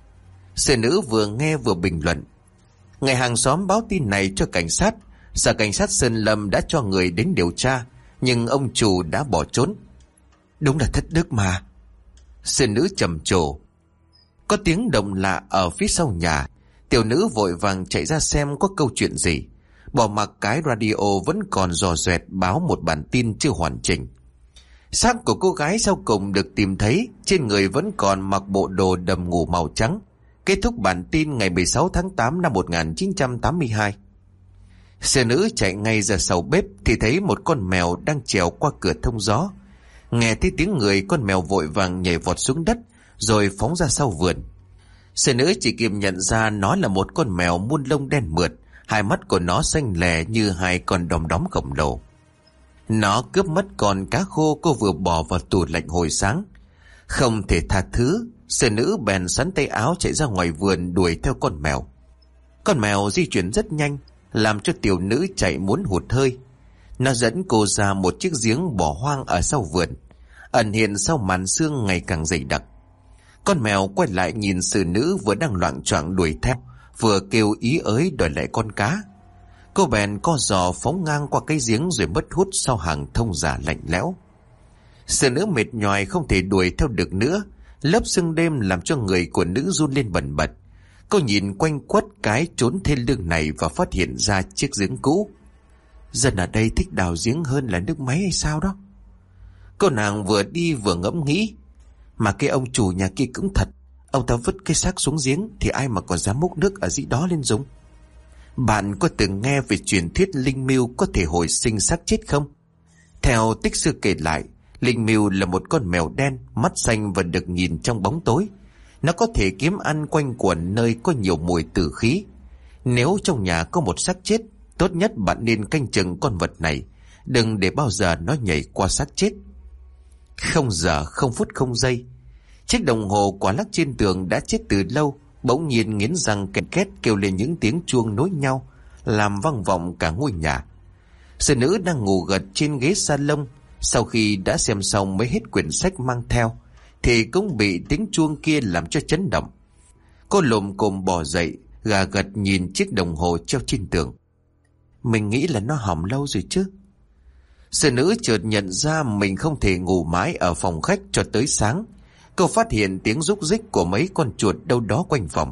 Sư nữ vừa nghe vừa bình luận. Ngày hàng xóm báo tin này cho cảnh sát. Sở cảnh sát Sơn Lâm đã cho người đến điều tra, nhưng ông chủ đã bỏ trốn. Đúng là thất đức mà. Sư nữ trầm trồ. Có tiếng động lạ ở phía sau nhà. Tiểu nữ vội vàng chạy ra xem có câu chuyện gì. Bỏ mặc cái radio vẫn còn dò dẹt báo một bản tin chưa hoàn chỉnh. Xác của cô gái sau cùng được tìm thấy, trên người vẫn còn mặc bộ đồ đầm ngủ màu trắng. Kết thúc bản tin ngày mười sáu tháng tám năm một nghìn chín trăm tám mươi hai. Sư nữ chạy ngay ra sau bếp thì thấy một con mèo đang trèo qua cửa thông gió. Nghe thấy tiếng người, con mèo vội vàng nhảy vọt xuống đất rồi phóng ra sau vườn. Sư nữ chỉ kịp nhận ra nó là một con mèo muôn lông đen mượt, hai mắt của nó xanh lè như hai con đom đóm khổng lồ. Nó cướp mất con cá khô cô vừa bỏ vào tủ lạnh hồi sáng. Không thể tha thứ, sư nữ bèn sắn tay áo chạy ra ngoài vườn đuổi theo con mèo. Con mèo di chuyển rất nhanh, làm cho tiểu nữ chạy muốn hụt hơi. Nó dẫn cô ra một chiếc giếng bỏ hoang ở sau vườn, ẩn hiện sau màn sương ngày càng dày đặc. Con mèo quay lại nhìn sư nữ vừa đang loạng choạng đuổi theo, vừa kêu ý ới đòi lại con cá. Cô bèn co giò phóng ngang qua cái giếng rồi mất hút sau hàng thông giả lạnh lẽo. Sư nữ mệt nhoài không thể đuổi theo được nữa. Lớp sương đêm làm cho người của nữ run lên bần bật. Cô nhìn quanh quất cái trốn thê lương này và phát hiện ra chiếc giếng cũ. Dân ở đây thích đào giếng hơn là nước máy hay sao đó? Cô nàng vừa đi vừa ngẫm nghĩ. Mà cái ông chủ nhà kia cũng thật. Ông ta vứt cái xác xuống giếng thì ai mà còn dám múc nước ở dưới đó lên dùng. Bạn có từng nghe về truyền thuyết linh mưu có thể hồi sinh xác chết không? Theo tích sư kể lại, linh mưu là một con mèo đen, mắt xanh và được nhìn trong bóng tối. Nó có thể kiếm ăn quanh quẩn nơi có nhiều mùi tử khí. Nếu trong nhà có một xác chết, tốt nhất bạn nên canh chừng con vật này, đừng để bao giờ nó nhảy qua xác chết. Không giờ, không phút, không giây, chiếc đồng hồ quả lắc trên tường đã chết từ lâu bỗng nhiên nghiến răng ken két kêu lên những tiếng chuông nối nhau, làm vang vọng cả ngôi nhà. Sư nữ đang ngủ gật trên ghế salon, sau khi đã xem xong mới hết quyển sách mang theo thì cũng bị tiếng chuông kia làm cho chấn động. Cô lồm cồm bò dậy, gà gật nhìn chiếc đồng hồ treo trên tường. Mình nghĩ là nó hỏng lâu rồi chứ. Sư nữ chợt nhận ra mình không thể ngủ mãi ở phòng khách cho tới sáng. Cô phát hiện tiếng rúc rích của mấy con chuột đâu đó quanh phòng.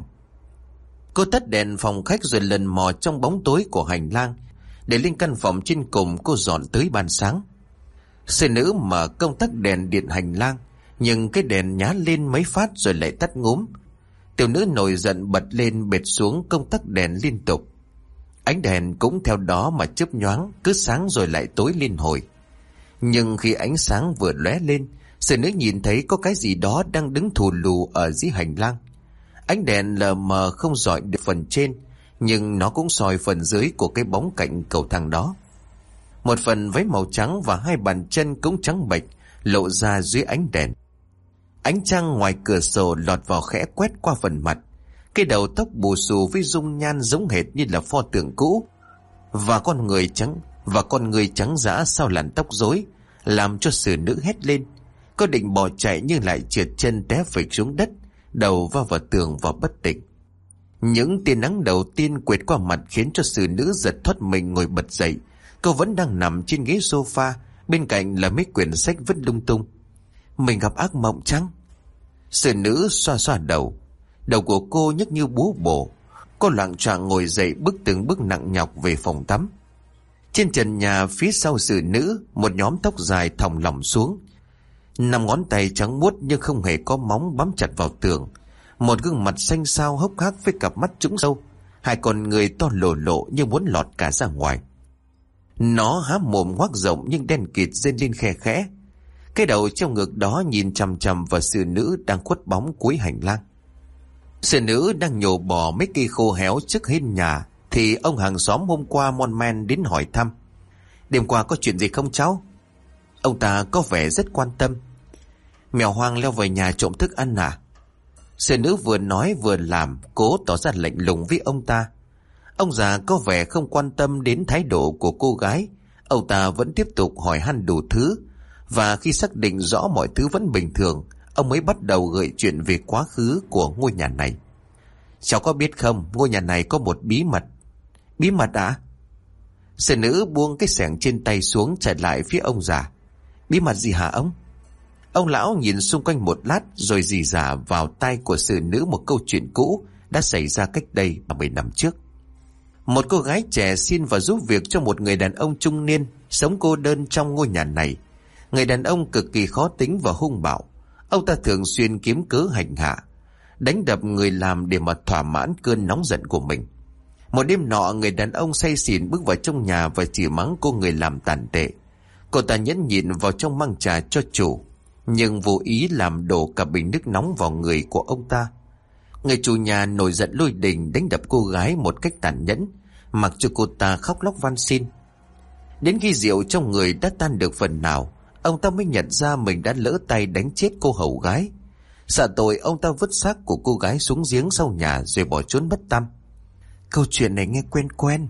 Cô tắt đèn phòng khách rồi lần mò trong bóng tối của hành lang để lên căn phòng trên cùng cô dọn tới ban sáng. Sư nữ mở công tắc đèn điện hành lang, nhưng cái đèn nhá lên mấy phát rồi lại tắt ngúm. Tiểu nữ nổi giận bật lên bệt xuống công tắc đèn liên tục. Ánh đèn cũng theo đó mà chớp nhoáng, cứ sáng rồi lại tối liên hồi. Nhưng khi ánh sáng vừa lóe lên, sư nữ nhìn thấy có cái gì đó đang đứng thù lù ở dưới hành lang. Ánh đèn lờ mờ không rọi được phần trên, nhưng nó cũng soi phần dưới của cái bóng cạnh cầu thang đó. Một phần váy màu trắng và hai bàn chân cũng trắng bệch lộ ra dưới ánh đèn. Ánh trăng ngoài cửa sổ lọt vào khẽ quét qua phần mặt. Cái đầu tóc bù xù với dung nhan giống hệt như là pho tượng cũ, và con người trắng và con người trắng dã sau làn tóc rối làm cho sư nữ hét lên. Cô định bỏ chạy nhưng lại trượt chân té phịch xuống đất, đầu va vào tường và bất tỉnh. Những tia nắng đầu tiên quệt qua mặt khiến cho sư nữ giật thoát mình ngồi bật dậy. Cô vẫn đang nằm trên ghế sofa, bên cạnh là mấy quyển sách vứt lung tung. Mình gặp ác mộng chăng? Sư nữ xoa xoa đầu. Đầu của cô nhức như búa bổ. Cô loạng choạng ngồi dậy, bước từng bước nặng nhọc về phòng tắm. Trên trần nhà phía sau sư nữ, một nhóm tóc dài thòng lỏng xuống. Năm ngón tay trắng muốt nhưng không hề có móng bám chặt vào tường. Một gương mặt xanh xao hốc hác với cặp mắt trũng sâu, hai con người to lồ lộ như muốn lọt cả ra ngoài. Nó há mồm ngoác rộng nhưng đen kịt rên lên khe khẽ. Cái đầu trong ngực đó nhìn chằm chằm vào sư nữ đang khuất bóng cuối hành lang. Sư nữ đang nhổ bỏ mấy cây khô héo trước hiên nhà thì ông hàng xóm hôm qua mon men đến hỏi thăm. Đêm qua có chuyện gì không cháu? Ông ta có vẻ rất quan tâm. Mèo hoang leo về nhà trộm thức ăn à? Sư nữ vừa nói vừa làm, cố tỏ ra lạnh lùng với ông ta. Ông già có vẻ không quan tâm đến thái độ của cô gái. Ông ta vẫn tiếp tục hỏi han đủ thứ, và khi xác định rõ mọi thứ vẫn bình thường, ông mới bắt đầu gợi chuyện về quá khứ của ngôi nhà này. Cháu có biết không, ngôi nhà này có một bí mật. Bí mật ạ? À? Sư nữ buông cái xẻng trên tay xuống, chạy lại phía ông già. Bí mật gì hả ông? Ông lão nhìn xung quanh một lát rồi rì rả vào tai của sư nữ một câu chuyện cũ đã xảy ra cách đây mười năm trước. Một cô gái trẻ xin vào giúp việc cho một người đàn ông trung niên sống cô đơn trong ngôi nhà này. Người đàn ông cực kỳ khó tính và hung bạo. Ông ta thường xuyên kiếm cớ hành hạ, đánh đập người làm để mà thỏa mãn cơn nóng giận của mình. Một đêm nọ, người đàn ông say xỉn bước vào trong nhà và chỉ mắng cô người làm tàn tệ. Cô ta nhẫn nhịn vào trong mang trà cho chủ, nhưng vô ý làm đổ cả bình nước nóng vào người của ông ta. Người chủ nhà nổi giận lôi đình đánh đập cô gái một cách tàn nhẫn, mặc cho cô ta khóc lóc van xin. Đến khi rượu trong người đã tan được phần nào, ông ta mới nhận ra mình đã lỡ tay đánh chết cô hầu gái. Sợ tội, ông ta vứt xác của cô gái xuống giếng sau nhà rồi bỏ trốn bất tăm. Câu chuyện này nghe quen quen.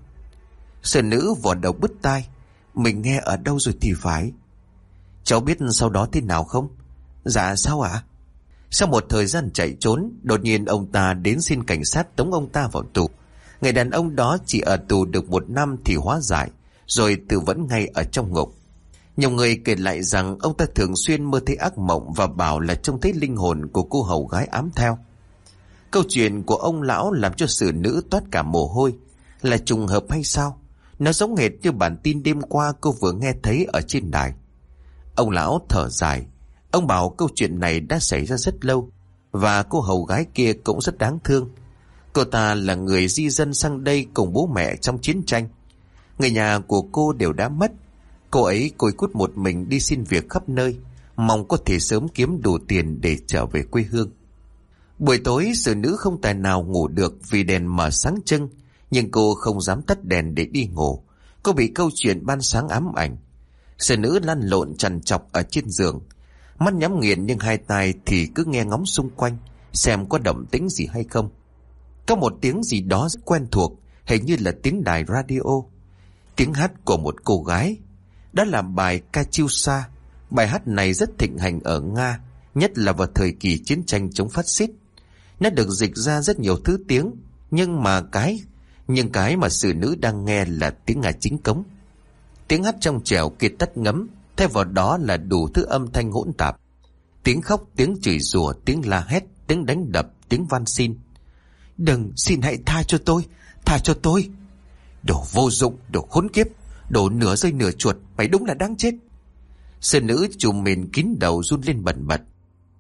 Sư nữ vò đầu bứt tai. Mình nghe ở đâu rồi thì phải. Cháu biết sau đó thế nào không? Dạ sao ạ? À? Sau một thời gian chạy trốn, đột nhiên ông ta đến xin cảnh sát tống ông ta vào tù. Người đàn ông đó chỉ ở tù được một năm thì hóa giải, rồi tự vẫn ngay ở trong ngục. Nhiều người kể lại rằng ông ta thường xuyên mơ thấy ác mộng và bảo là trông thấy linh hồn của cô hầu gái ám theo. Câu chuyện của ông lão làm cho xử nữ toát cả mồ hôi. Là trùng hợp hay sao? Nó giống hệt như bản tin đêm qua cô vừa nghe thấy ở trên đài. Ông lão thở dài. Ông bảo câu chuyện này đã xảy ra rất lâu, và cô hầu gái kia cũng rất đáng thương. Cô ta là người di dân sang đây cùng bố mẹ trong chiến tranh. Người nhà của cô đều đã mất. Cô ấy côi cút một mình đi xin việc khắp nơi, mong có thể sớm kiếm đủ tiền để trở về quê hương. Buổi tối, xử nữ không tài nào ngủ được vì đèn mở sáng trưng, nhưng cô không dám tắt đèn để đi ngủ. Cô bị câu chuyện ban sáng ám ảnh. Xử nữ lăn lộn trằn trọc ở trên giường, mắt nhắm nghiền nhưng hai tai thì cứ nghe ngóng xung quanh xem có động tĩnh gì hay không. Có một tiếng gì đó rất quen thuộc, hình như là tiếng đài radio, tiếng hát của một cô gái. Đó là bài Katyusha. Bài hát này rất thịnh hành ở Nga, nhất là vào thời kỳ chiến tranh chống phát xít. Nó được dịch ra rất nhiều thứ tiếng, nhưng mà cái nhưng cái mà xử nữ đang nghe là tiếng Nga chính cống. Tiếng hát trong trẻo kia tắt ngấm, thay vào đó là đủ thứ âm thanh hỗn tạp. Tiếng khóc, tiếng chửi rủa, tiếng la hét, tiếng đánh đập, tiếng van xin. Đừng, xin hãy tha cho tôi, tha cho tôi. Đồ vô dụng, đồ khốn kiếp, đồ nửa rơi nửa chuột, mày đúng là đáng chết. Sư nữ trùm mền kín đầu run lên bần bật.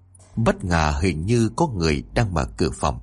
Bất ngờ hình như có người đang mở cửa phòng.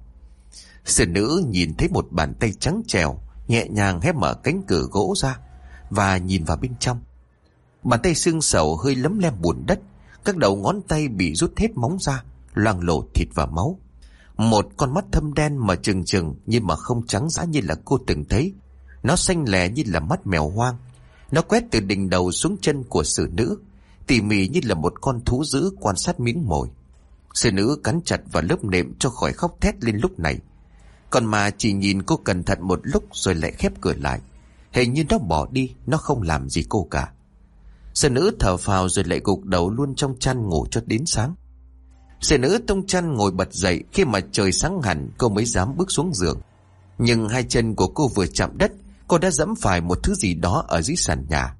Sư nữ nhìn thấy một bàn tay trắng trẻo nhẹ nhàng hé mở cánh cửa gỗ ra và nhìn vào bên trong. Bàn tay xương sầu hơi lấm lem bùn đất, các đầu ngón tay bị rút hết móng ra, loang lổ thịt và máu. Một con mắt thâm đen mà trừng trừng nhưng mà không trắng dã như là cô từng thấy. Nó xanh lè như là mắt mèo hoang. Nó quét từ đỉnh đầu xuống chân của xử nữ, tỉ mỉ như là một con thú dữ quan sát miếng mồi. Xử nữ cắn chặt vào lớp nệm cho khỏi khóc thét lên lúc này. Còn mà chỉ nhìn cô cẩn thận một lúc rồi lại khép cửa lại. Hình như nó bỏ đi, nó không làm gì cô cả. Xử nữ thở phào rồi lại gục đầu luôn trong chăn ngủ cho đến sáng. Xử nữ tung chăn ngồi bật dậy, khi mà trời sáng hẳn cô mới dám bước xuống giường. Nhưng hai chân của cô vừa chạm đất, cô đã giẫm phải một thứ gì đó ở dưới sàn nhà.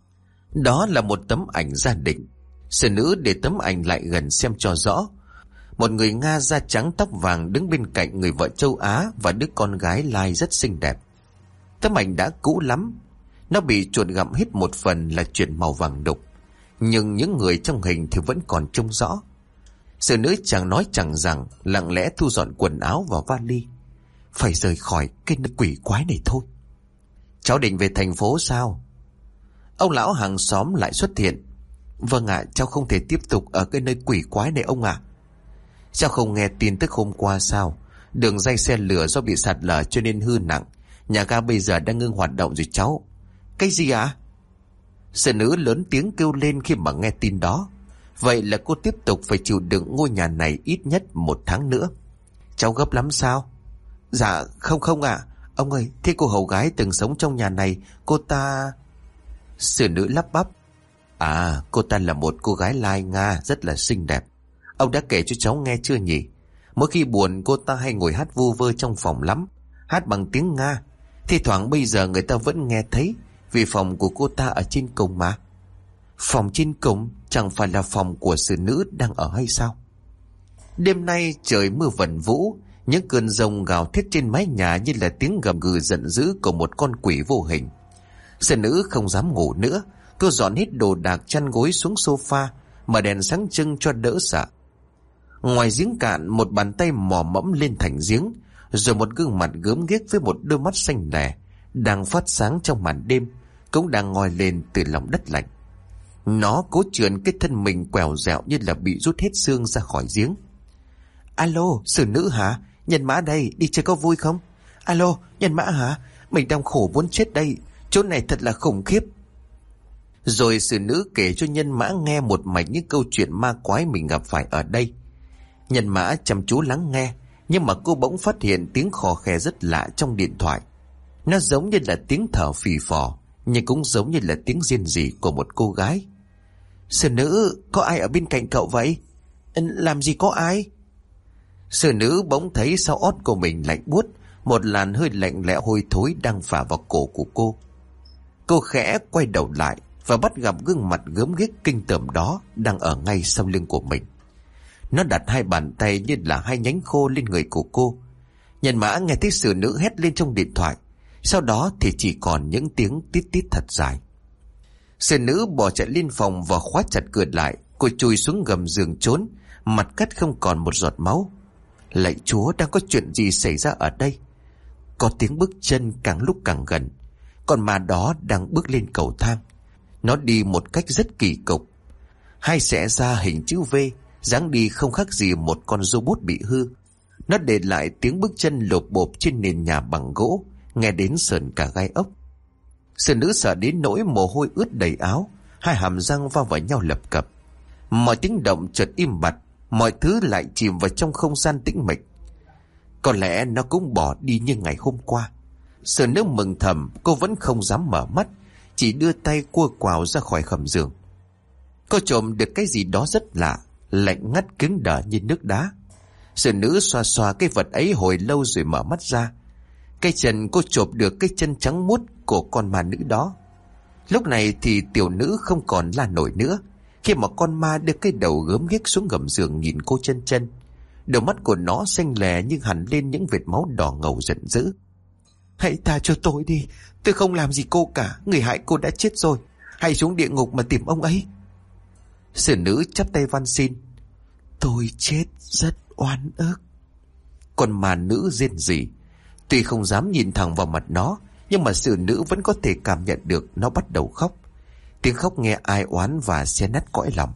Đó là một tấm ảnh gia đình. Xử nữ để tấm ảnh lại gần xem cho rõ. Một người Nga da trắng tóc vàng đứng bên cạnh người vợ châu Á và đứa con gái lai rất xinh đẹp. Tấm ảnh đã cũ lắm, nó bị chuột gặm hết một phần là chuyển màu vàng đục, nhưng những người trong hình thì vẫn còn trông rõ. Xử nữ chẳng nói chẳng rằng lặng lẽ thu dọn quần áo vào vali. Phải rời khỏi cái nơi quỷ quái này thôi. Cháu định về thành phố sao? Ông lão hàng xóm lại xuất hiện. Vâng ạ, cháu không thể tiếp tục ở cái nơi quỷ quái này ông ạ. Cháu không nghe tin tức hôm qua sao? Đường ray xe lửa do bị sạt lở cho nên hư nặng. Nhà ga bây giờ đang ngưng hoạt động rồi cháu. Cái gì ạ? À? Sư nữ lớn tiếng kêu lên khi mà nghe tin đó. Vậy là cô tiếp tục phải chịu đựng ngôi nhà này ít nhất một tháng nữa. Cháu gấp lắm sao? Dạ không không ạ. À. Ông ơi, thế cô hầu gái từng sống trong nhà này, cô ta... Sư nữ lắp bắp. À, cô ta là một cô gái Lai Nga rất là xinh đẹp. Ông đã kể cho cháu nghe chưa nhỉ? Mỗi khi buồn cô ta hay ngồi hát vu vơ trong phòng lắm. Hát bằng tiếng Nga. Thi thoảng bây giờ người ta vẫn nghe thấy, vì phòng của cô ta ở trên cùng mà. Phòng trên cùng chẳng phải là phòng của sư nữ đang ở hay sao? Đêm nay trời mưa vẩn vũ, những cơn giông gào thét trên mái nhà như là tiếng gầm gừ giận dữ của một con quỷ vô hình. Sư nữ không dám ngủ nữa. Cô dọn hết đồ đạc chăn gối xuống sofa, mở đèn sáng trưng cho đỡ sợ. Ngoài giếng cạn, một bàn tay mò mẫm lên thành giếng, rồi một gương mặt gớm ghiếc với một đôi mắt xanh lè đang phát sáng trong màn đêm cũng đang ngoi lên từ lòng đất lạnh. Nó cố trườn cái thân mình quèo dẹo như là bị rút hết xương ra khỏi giếng. Alo, sư nữ hả? Nhân Mã đây, đi chơi có vui không? Alo, Nhân Mã hả? Mình đang khổ muốn chết đây, chỗ này thật là khủng khiếp. Rồi sư nữ kể cho Nhân Mã nghe một mạch những câu chuyện ma quái mình gặp phải ở đây. Nhân Mã chăm chú lắng nghe, nhưng mà cô bỗng phát hiện tiếng khò khè rất lạ trong điện thoại. Nó giống như là tiếng thở phì phò, nhưng cũng giống như là tiếng rên rỉ của một cô gái. Sư nữ, có ai ở bên cạnh cậu vậy? Làm gì có ai? Sư nữ bỗng thấy sau ót của mình lạnh buốt, một làn hơi lạnh lẽo hôi thối đang phả vào cổ của cô. Cô khẽ quay đầu lại và bắt gặp gương mặt gớm ghiếc kinh tởm đó đang ở ngay sau lưng của mình. Nó đặt hai bàn tay như là hai nhánh khô lên người của cô. Nhân Mã nghe thấy sư nữ hét lên trong điện thoại, sau đó thì chỉ còn những tiếng tít tít thật dài. Sư nữ bỏ chạy lên phòng và khóa chặt cửa lại. Cô chui xuống gầm giường trốn, mặt cắt không còn một giọt máu. Lạy Chúa, đang có chuyện gì xảy ra ở đây? Có tiếng bước chân càng lúc càng gần. Con ma đó đang bước lên cầu thang. Nó đi một cách rất kỳ cục. Hai xẻ ra hình chữ V, dáng đi không khác gì một con robot bị hư. Nó để lại tiếng bước chân lộp bộp trên nền nhà bằng gỗ, nghe đến sờn cả gai ốc. Sư nữ sợ đến nỗi mồ hôi ướt đầy áo, hai hàm răng va vào nhau lập cập. Mọi tiếng động chợt im bặt, mọi thứ lại chìm vào trong không gian tĩnh mịch. Có lẽ nó cũng bỏ đi như ngày hôm qua. Sư nữ mừng thầm, cô vẫn không dám mở mắt, chỉ đưa tay cua quào ra khỏi gầm giường. Cô trộm được cái gì đó rất lạ, lạnh ngắt cứng đờ như nước đá. Sư nữ xoa xoa cái vật ấy hồi lâu rồi mở mắt ra. Cái chân cô chộp được cái chân trắng muốt của con ma nữ đó. Lúc này thì tiểu nữ không còn la nổi nữa, khi mà con ma đưa cái đầu gớm ghiếc xuống gầm giường nhìn cô chân chân. Đôi mắt của nó xanh lè nhưng hằn lên những vệt máu đỏ ngầu giận dữ. Hãy tha cho tôi đi, tôi không làm gì cô cả, người hại cô đã chết rồi. Hãy xuống địa ngục mà tìm ông ấy. Sư nữ chắp tay van xin. Tôi chết rất oan ức. Con ma nữ rên rỉ. Tuy không dám nhìn thẳng vào mặt nó, nhưng mà sư nữ vẫn có thể cảm nhận được nó bắt đầu khóc. Tiếng khóc nghe ai oán và xé nát cõi lòng.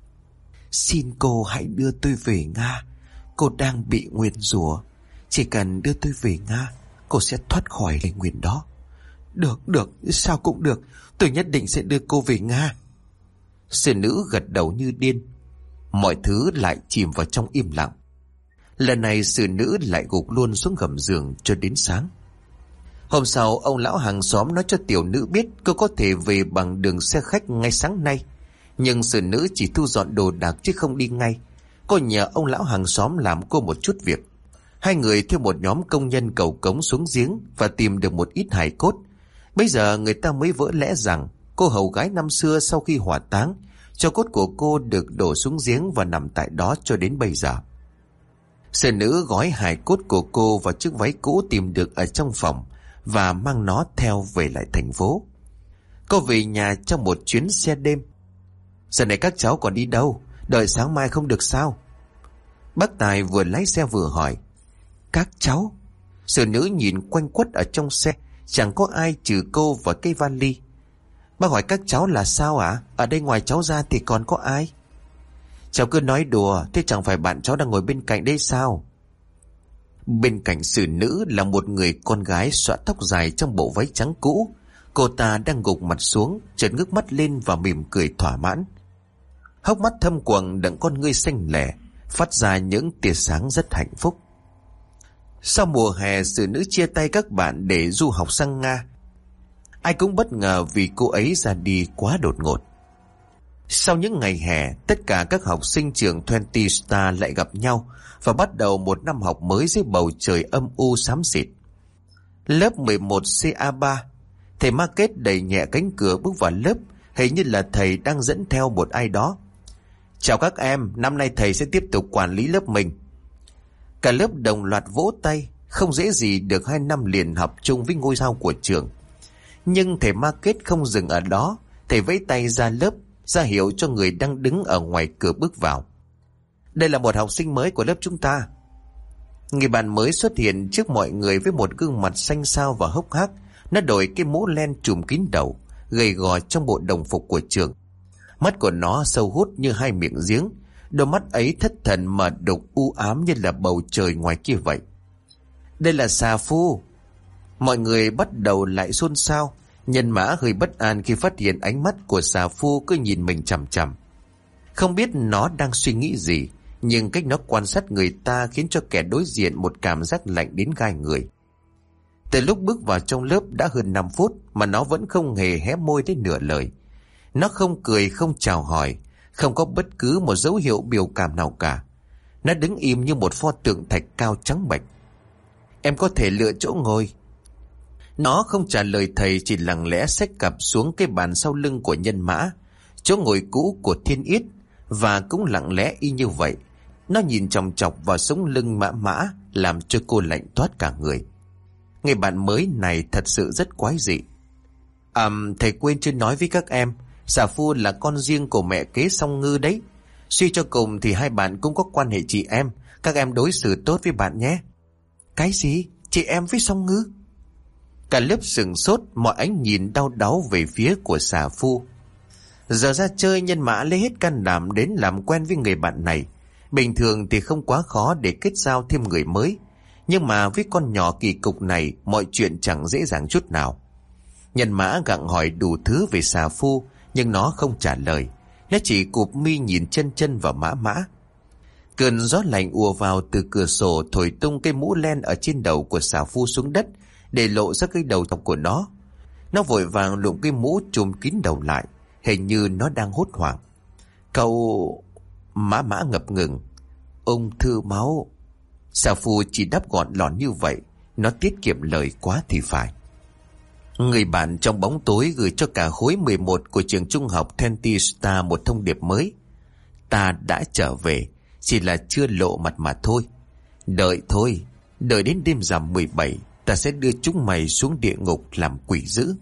Xin cô hãy đưa tôi về Nga. Cô đang bị nguyền rủa. Chỉ cần đưa tôi về Nga, cô sẽ thoát khỏi cái nguyền đó. Được, được, sao cũng được. Tôi nhất định sẽ đưa cô về Nga. Sư nữ gật đầu như điên. Mọi thứ lại chìm vào trong im lặng. Lần này sư nữ lại gục luôn xuống gầm giường cho đến sáng. Hôm sau, ông lão hàng xóm nói cho tiểu nữ biết cô có thể về bằng đường xe khách ngay sáng nay. Nhưng sư nữ chỉ thu dọn đồ đạc chứ không đi ngay. Cô nhờ ông lão hàng xóm làm cô một chút việc. Hai người theo một nhóm công nhân cầu cống xuống giếng và tìm được một ít hài cốt. Bây giờ người ta mới vỡ lẽ rằng cô hầu gái năm xưa sau khi hỏa táng, cho cốt của cô được đổ xuống giếng và nằm tại đó cho đến bây giờ. Sư nữ gói hài cốt của cô vào chiếc váy cũ tìm được ở trong phòng và mang nó theo về lại thành phố. Cô về nhà trong một chuyến xe đêm. Giờ này các cháu còn đi đâu? Đợi sáng mai không được sao? Bác Tài vừa lái xe vừa hỏi. Các cháu? Sư nữ nhìn quanh quất ở trong xe, chẳng có ai trừ cô và cái vali. Bác hỏi các cháu là sao ạ? À? Ở đây ngoài cháu ra thì còn có ai? Cháu cứ nói đùa, thế chẳng phải bạn cháu đang ngồi bên cạnh đây sao? Bên cạnh sư nữ là một người con gái xõa tóc dài trong bộ váy trắng cũ. Cô ta đang gục mặt xuống, chợt ngước mắt lên và mỉm cười thỏa mãn. Hốc mắt thâm quầng đặng con ngươi xanh lẻ, phát ra những tia sáng rất hạnh phúc. Sau mùa hè, sư nữ chia tay các bạn để du học sang Nga. Ai cũng bất ngờ vì cô ấy ra đi quá đột ngột. Sau những ngày hè, tất cả các học sinh trường hai mươi Star lại gặp nhau và bắt đầu một năm học mới dưới bầu trời âm u xám xịt. Lớp mười một C A ba, thầy Market đẩy nhẹ cánh cửa bước vào lớp, hình như là thầy đang dẫn theo một ai đó. Chào các em, năm nay thầy sẽ tiếp tục quản lý lớp mình. Cả lớp đồng loạt vỗ tay, không dễ gì được hai năm liền học chung với ngôi sao của trường. Nhưng thầy Market không dừng ở đó, thầy vẫy tay ra lớp, ra hiệu cho người đang đứng ở ngoài cửa bước vào. Đây là một học sinh mới của lớp chúng ta. Người bạn mới xuất hiện trước mọi người với một gương mặt xanh xao và hốc hác. Nó đội cái mũ len trùm kín đầu, gầy gò trong bộ đồng phục của trường. Mắt của nó sâu hút như hai miệng giếng, đôi mắt ấy thất thần mà đục u ám như là bầu trời ngoài kia vậy. Đây là xà Phu. Mọi người bắt đầu lại xôn xao. Nhân Mã hơi bất an khi phát hiện ánh mắt của xà Phu cứ nhìn mình chằm chằm. Không biết nó đang suy nghĩ gì, nhưng cách nó quan sát người ta khiến cho kẻ đối diện một cảm giác lạnh đến gai người. Từ lúc bước vào trong lớp đã hơn năm phút mà nó vẫn không hề hé môi đến nửa lời. Nó không cười, không chào hỏi, không có bất cứ một dấu hiệu biểu cảm nào cả. Nó đứng im như một pho tượng thạch cao trắng bệch. Em có thể lựa chỗ ngồi. Nó không trả lời thầy, chỉ lặng lẽ xách cặp xuống cái bàn sau lưng của Nhân Mã, chỗ ngồi cũ của Thiên Yết, và cũng lặng lẽ y như vậy. Nó nhìn chòng chọc vào sống lưng Mã Mã, làm cho cô lạnh toát cả người. Người bạn mới này thật sự rất quái dị. À, thầy quên chưa nói với các em, xà Phu là con riêng của mẹ kế Song Ngư đấy. Suy cho cùng thì hai bạn cũng có quan hệ chị em. Các em đối xử tốt với bạn nhé. Cái gì? Chị em với Song Ngư? Cả lớp sừng sốt, mọi ánh nhìn đau đáu về phía của xà Phu. Giờ ra chơi, Nhân Mã lấy hết can đảm đến làm quen với người bạn này. Bình thường thì không quá khó để kết giao thêm người mới, nhưng mà với con nhỏ kỳ cục này, mọi chuyện chẳng dễ dàng chút nào. Nhân Mã gặng hỏi đủ thứ về xà Phu, nhưng nó không trả lời. Nó chỉ cụp mi nhìn chân chân vào Mã Mã. Cơn gió lạnh ùa vào từ cửa sổ, thổi tung cái mũ len ở trên đầu của xà Phu xuống đất, để lộ ra cái đầu trọc của nó. Nó vội vàng lụm cái mũ trùm kín đầu lại, hình như nó đang hốt hoảng. Cậu... Mã Mã ngập ngừng. Ung thư máu. Xà Phu chỉ đáp gọn lỏn như vậy. Nó tiết kiệm lời quá thì phải. Người bạn trong bóng tối gửi cho cả khối mười một của trường trung học hai mươi Star một thông điệp mới. Ta đã trở về, chỉ là chưa lộ mặt mà thôi. Đợi thôi, đợi đến đêm rằm mười bảy, ta sẽ đưa chúng mày xuống địa ngục làm quỷ dữ.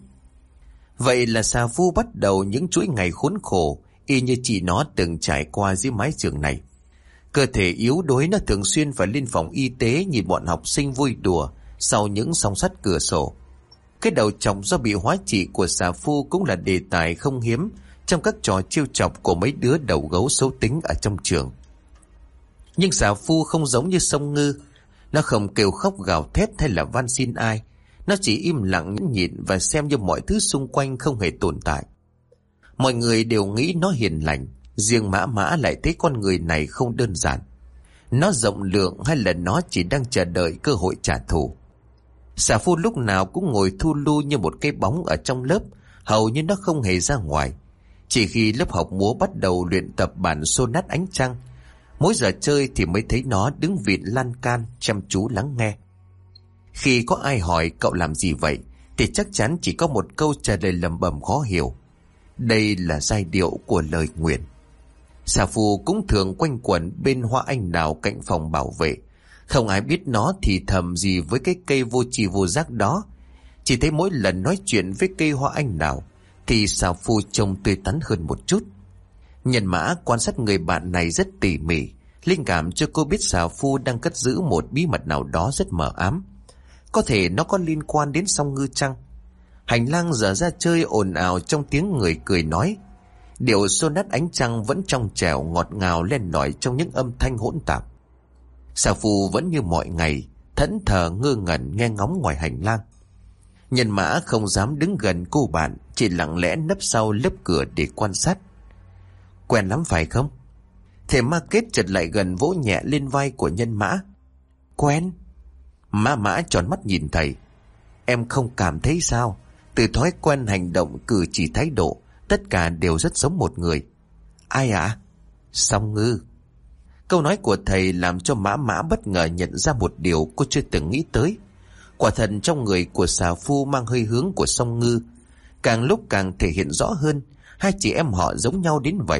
Vậy là xà Phu bắt đầu những chuỗi ngày khốn khổ, y như chị nó từng trải qua dưới mái trường này. Cơ thể yếu đuối, nó thường xuyên phải lên phòng y tế nhìn bọn học sinh vui đùa sau những song sắt cửa sổ. Cái đầu trọc do bị hóa trị của xà Phu cũng là đề tài không hiếm trong các trò trêu chọc của mấy đứa đầu gấu xấu tính ở trong trường. Nhưng xà Phu không giống như Song Ngư. Nó không kêu khóc gào thét hay là van xin ai. Nó chỉ im lặng nhịn và xem như mọi thứ xung quanh không hề tồn tại. Mọi người đều nghĩ nó hiền lành, riêng Mã Mã lại thấy con người này không đơn giản. Nó rộng lượng hay là nó chỉ đang chờ đợi cơ hội trả thù? Xà Phu lúc nào cũng ngồi thu lu như một cái bóng ở trong lớp, hầu như nó không hề ra ngoài. Chỉ khi lớp học múa bắt đầu luyện tập bản sonat ánh trăng, mỗi giờ chơi thì mới thấy nó đứng vịn lan can chăm chú lắng nghe. Khi có ai hỏi cậu làm gì vậy, thì chắc chắn chỉ có một câu trả lời lẩm bẩm khó hiểu. Đây là giai điệu của lời nguyền. Xà Phu cũng thường quanh quẩn bên hoa anh đào cạnh phòng bảo vệ. Không ai biết nó thì thầm gì với cái cây vô tri vô giác đó. Chỉ thấy mỗi lần nói chuyện với cây hoa anh đào thì xà Phu trông tươi tắn hơn một chút. Nhân Mã quan sát người bạn này rất tỉ mỉ, linh cảm cho cô biết xà Phu đang cất giữ một bí mật nào đó rất mờ ám. Có thể nó có liên quan đến Song Ngư chăng? Hành lang giờ ra chơi ồn ào trong tiếng người cười nói. Điệu sonat ánh trăng vẫn trong trẻo ngọt ngào len lỏi trong những âm thanh hỗn tạp. Xà Phu vẫn như mọi ngày, thẫn thờ ngơ ngẩn nghe ngóng ngoài hành lang. Nhân Mã không dám đứng gần cô bạn, chỉ lặng lẽ nấp sau lớp cửa để quan sát. Quen lắm phải không? Thầy Market chợt lại gần vỗ nhẹ lên vai của Nhân Mã. Quen? Mã Mã tròn mắt nhìn thầy. Em không cảm thấy sao? Từ thói quen, hành động, cử chỉ, thái độ, tất cả đều rất giống một người. Ai ạ? À? Song Ngư. Câu nói của thầy làm cho Mã Mã bất ngờ nhận ra một điều cô chưa từng nghĩ tới. Quả thật trong người của xà phu mang hơi hướng của Song Ngư. Càng lúc càng thể hiện rõ hơn, hai chị em họ giống nhau đến vậy.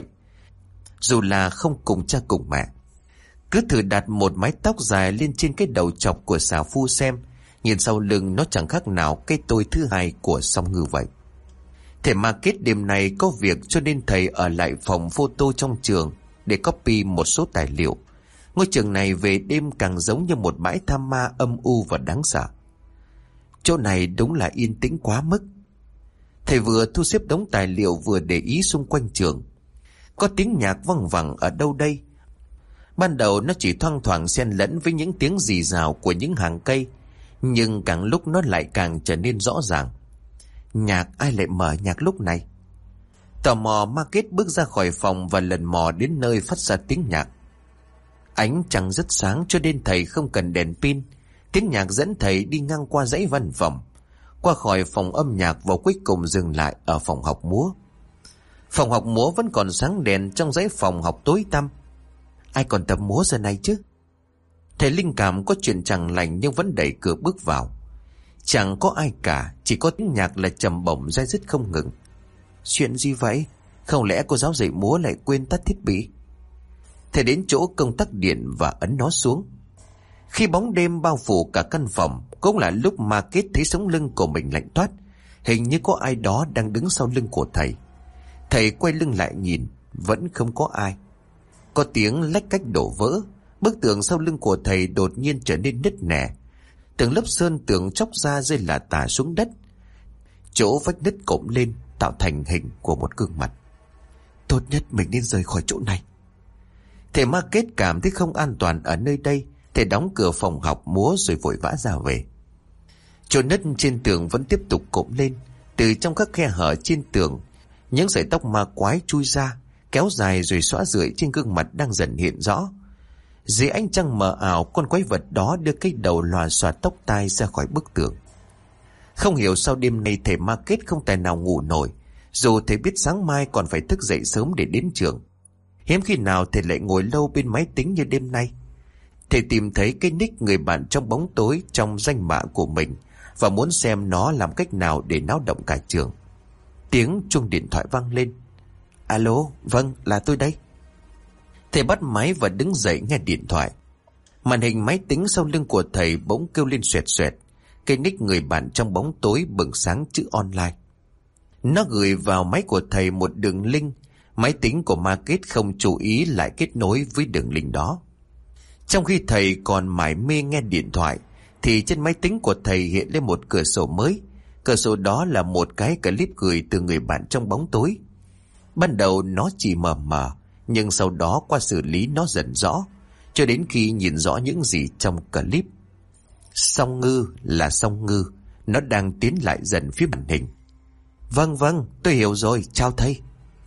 Dù là không cùng cha cùng mẹ. Cứ thử đặt một mái tóc dài lên trên cái đầu chọc của xà phu xem, nhìn sau lưng nó chẳng khác nào cái tôi thứ hai của Song Ngư vậy. Thể market đêm nay có việc cho nên thầy ở lại phòng photo trong trường để copy một số tài liệu. Ngôi trường này về đêm càng giống như một bãi tha ma âm u và đáng sợ. Chỗ này đúng là yên tĩnh quá mức. Thầy vừa thu xếp đống tài liệu vừa để ý xung quanh trường. Có tiếng nhạc văng vẳng ở đâu đây. Ban đầu nó chỉ thoang thoảng xen lẫn với những tiếng rì rào của những hàng cây, nhưng càng lúc nó lại càng trở nên rõ ràng. Nhạc, ai lại mở nhạc lúc này? Tò mò, Market bước ra khỏi phòng và lần mò đến nơi phát ra tiếng nhạc. Ánh trăng rất sáng cho nên thầy không cần đèn pin. Tiếng nhạc dẫn thầy đi ngang qua dãy văn phòng, qua khỏi phòng âm nhạc và cuối cùng dừng lại ở phòng học múa. Phòng học múa vẫn còn sáng đèn trong dãy phòng học tối tăm. Ai còn tập múa giờ này chứ? Thầy linh cảm có chuyện chẳng lành nhưng vẫn đẩy cửa bước vào. Chẳng có ai cả, chỉ có tiếng nhạc là trầm bổng dai dứt không ngừng. Chuyện gì vậy? Không lẽ cô giáo dạy múa lại quên tắt thiết bị? Thầy đến chỗ công tắc điện và ấn nó xuống. Khi bóng đêm bao phủ cả căn phòng, cũng là lúc Market thấy sống lưng của mình lạnh toát. Hình như có ai đó đang đứng sau lưng của thầy. Thầy quay lưng lại nhìn, vẫn không có ai. Có tiếng lách cách đổ vỡ. Bức tường sau lưng của thầy đột nhiên trở nên nứt nẻ. Từng lớp sơn tường chóc ra rơi lả tả xuống đất. Chỗ vách nứt cộm lên tạo thành hình của một gương mặt. Tốt nhất mình nên rời khỏi chỗ này. Thầy Market cảm thấy không an toàn ở nơi đây. Thầy đóng cửa phòng học múa rồi vội vã ra về. Chỗ nứt trên tường vẫn tiếp tục cộm lên. Từ trong các khe hở trên tường, những sợi tóc ma quái chui ra, kéo dài rồi xõa rượi trên gương mặt đang dần hiện rõ. Dưới ánh trăng mờ ảo, con quái vật đó đưa cái đầu lòa xòa tóc tai ra khỏi bức tường. Không hiểu sao đêm nay thầy Market không tài nào ngủ nổi, dù thầy biết sáng mai còn phải thức dậy sớm để đến trường. Hiếm khi nào thầy lại ngồi lâu bên máy tính như đêm nay. Thầy tìm thấy cái nick người bạn trong bóng tối trong danh bạ của mình và muốn xem nó làm cách nào để náo động cả trường. Tiếng chuông điện thoại vang lên. Alo, vâng, là tôi đây. Thầy bắt máy và đứng dậy nghe điện thoại. Màn hình máy tính sau lưng của thầy bỗng kêu lên xoẹt xoẹt. Cái nick người bạn trong bóng tối bừng sáng chữ online. Nó gửi vào máy của thầy một đường link. Máy tính của Market không chú ý lại kết nối với đường link đó. Trong khi thầy còn mải mê nghe điện thoại, thì trên máy tính của thầy hiện lên một cửa sổ mới. Cửa sổ đó là một cái clip gửi từ người bạn trong bóng tối. Ban đầu nó chỉ mờ mờ, nhưng sau đó qua xử lý nó dần rõ, cho đến khi nhìn rõ những gì trong clip. Song Ngư là Song Ngư, nó đang tiến lại dần phía màn hình. Vâng vâng, tôi hiểu rồi, chào thầy.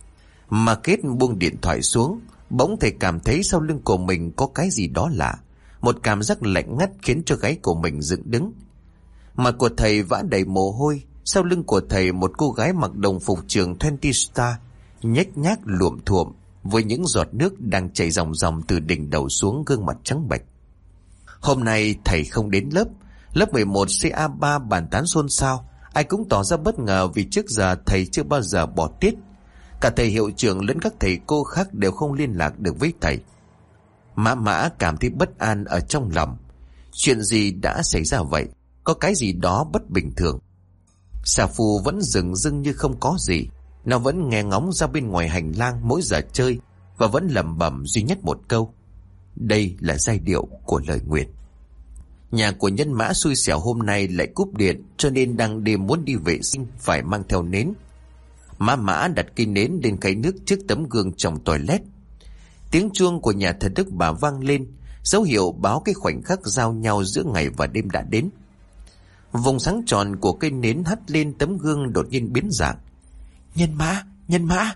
Market buông điện thoại xuống, bỗng thầy cảm thấy sau lưng của mình có cái gì đó lạ. Một cảm giác lạnh ngắt khiến cho gáy của mình dựng đứng. Mặt của thầy vã đầy mồ hôi. Sau lưng của thầy một cô gái mặc đồng phục trường hai mươi Star, nhếch nhác luộm thuộm với những giọt nước đang chảy ròng ròng từ đỉnh đầu xuống gương mặt trắng bệch. Hôm nay thầy không đến lớp. Lớp mười một C A ba bàn tán xôn xao. Ai cũng tỏ ra bất ngờ vì trước giờ thầy chưa bao giờ bỏ tiết. Cả thầy hiệu trưởng lẫn các thầy cô khác đều không liên lạc được với thầy. Mã Mã cảm thấy bất an ở trong lòng. Chuyện gì đã xảy ra vậy? Có cái gì đó bất bình thường. Xà Phu vẫn dừng dưng như không có gì. Nó vẫn nghe ngóng ra bên ngoài hành lang mỗi giờ chơi và vẫn lẩm bẩm duy nhất một câu. Đây là giai điệu của lời nguyện. Nhà của nhân Mã xui xẻo hôm nay lại cúp điện, cho nên đang đêm muốn đi vệ sinh phải mang theo nến. Mã Mã đặt cây nến lên khay nước trước tấm gương trong toilet. Tiếng chuông của nhà thờ Đức Bà vang lên, dấu hiệu báo cái khoảnh khắc giao nhau giữa ngày và đêm đã đến. Vùng sáng tròn của cây nến hắt lên tấm gương đột nhiên biến dạng. Nhân Mã, Nhân Mã.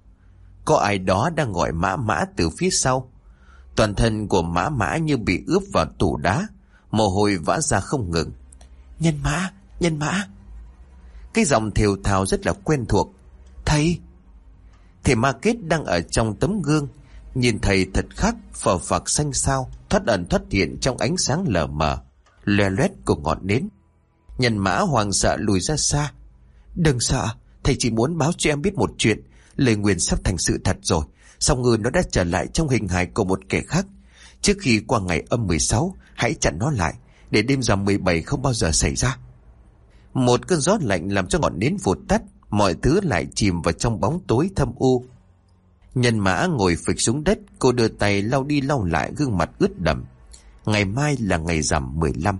Có ai đó đang gọi Mã Mã từ phía sau. Toàn thân của Mã Mã như bị ướp vào tủ đá, mồ hôi vã ra không ngừng. Nhân Mã, Nhân Mã. Cái giọng thều thào rất là quen thuộc. Thầy! Thầy Ma Kết đang ở trong tấm gương, nhìn thầy thật khác, phờ phạc xanh xao, thoát ẩn thoát hiện trong ánh sáng lờ mờ, loe loét của ngọn nến. Nhân Mã hoàng sợ lùi ra xa. Đừng sợ, thầy chỉ muốn báo cho em biết một chuyện. Lời nguyền sắp thành sự thật rồi. Song Ngư nó đã trở lại trong hình hài của một kẻ khác. Trước khi qua ngày âm mười sáu, hãy chặn nó lại, để đêm rằm mười bảy không bao giờ xảy ra. Một cơn gió lạnh làm cho ngọn nến vụt tắt, mọi thứ lại chìm vào trong bóng tối thâm u. Nhân Mã ngồi phịch xuống đất, cô đưa tay lau đi lau lại gương mặt ướt đẫm. Ngày mai là ngày rằm mười lăm.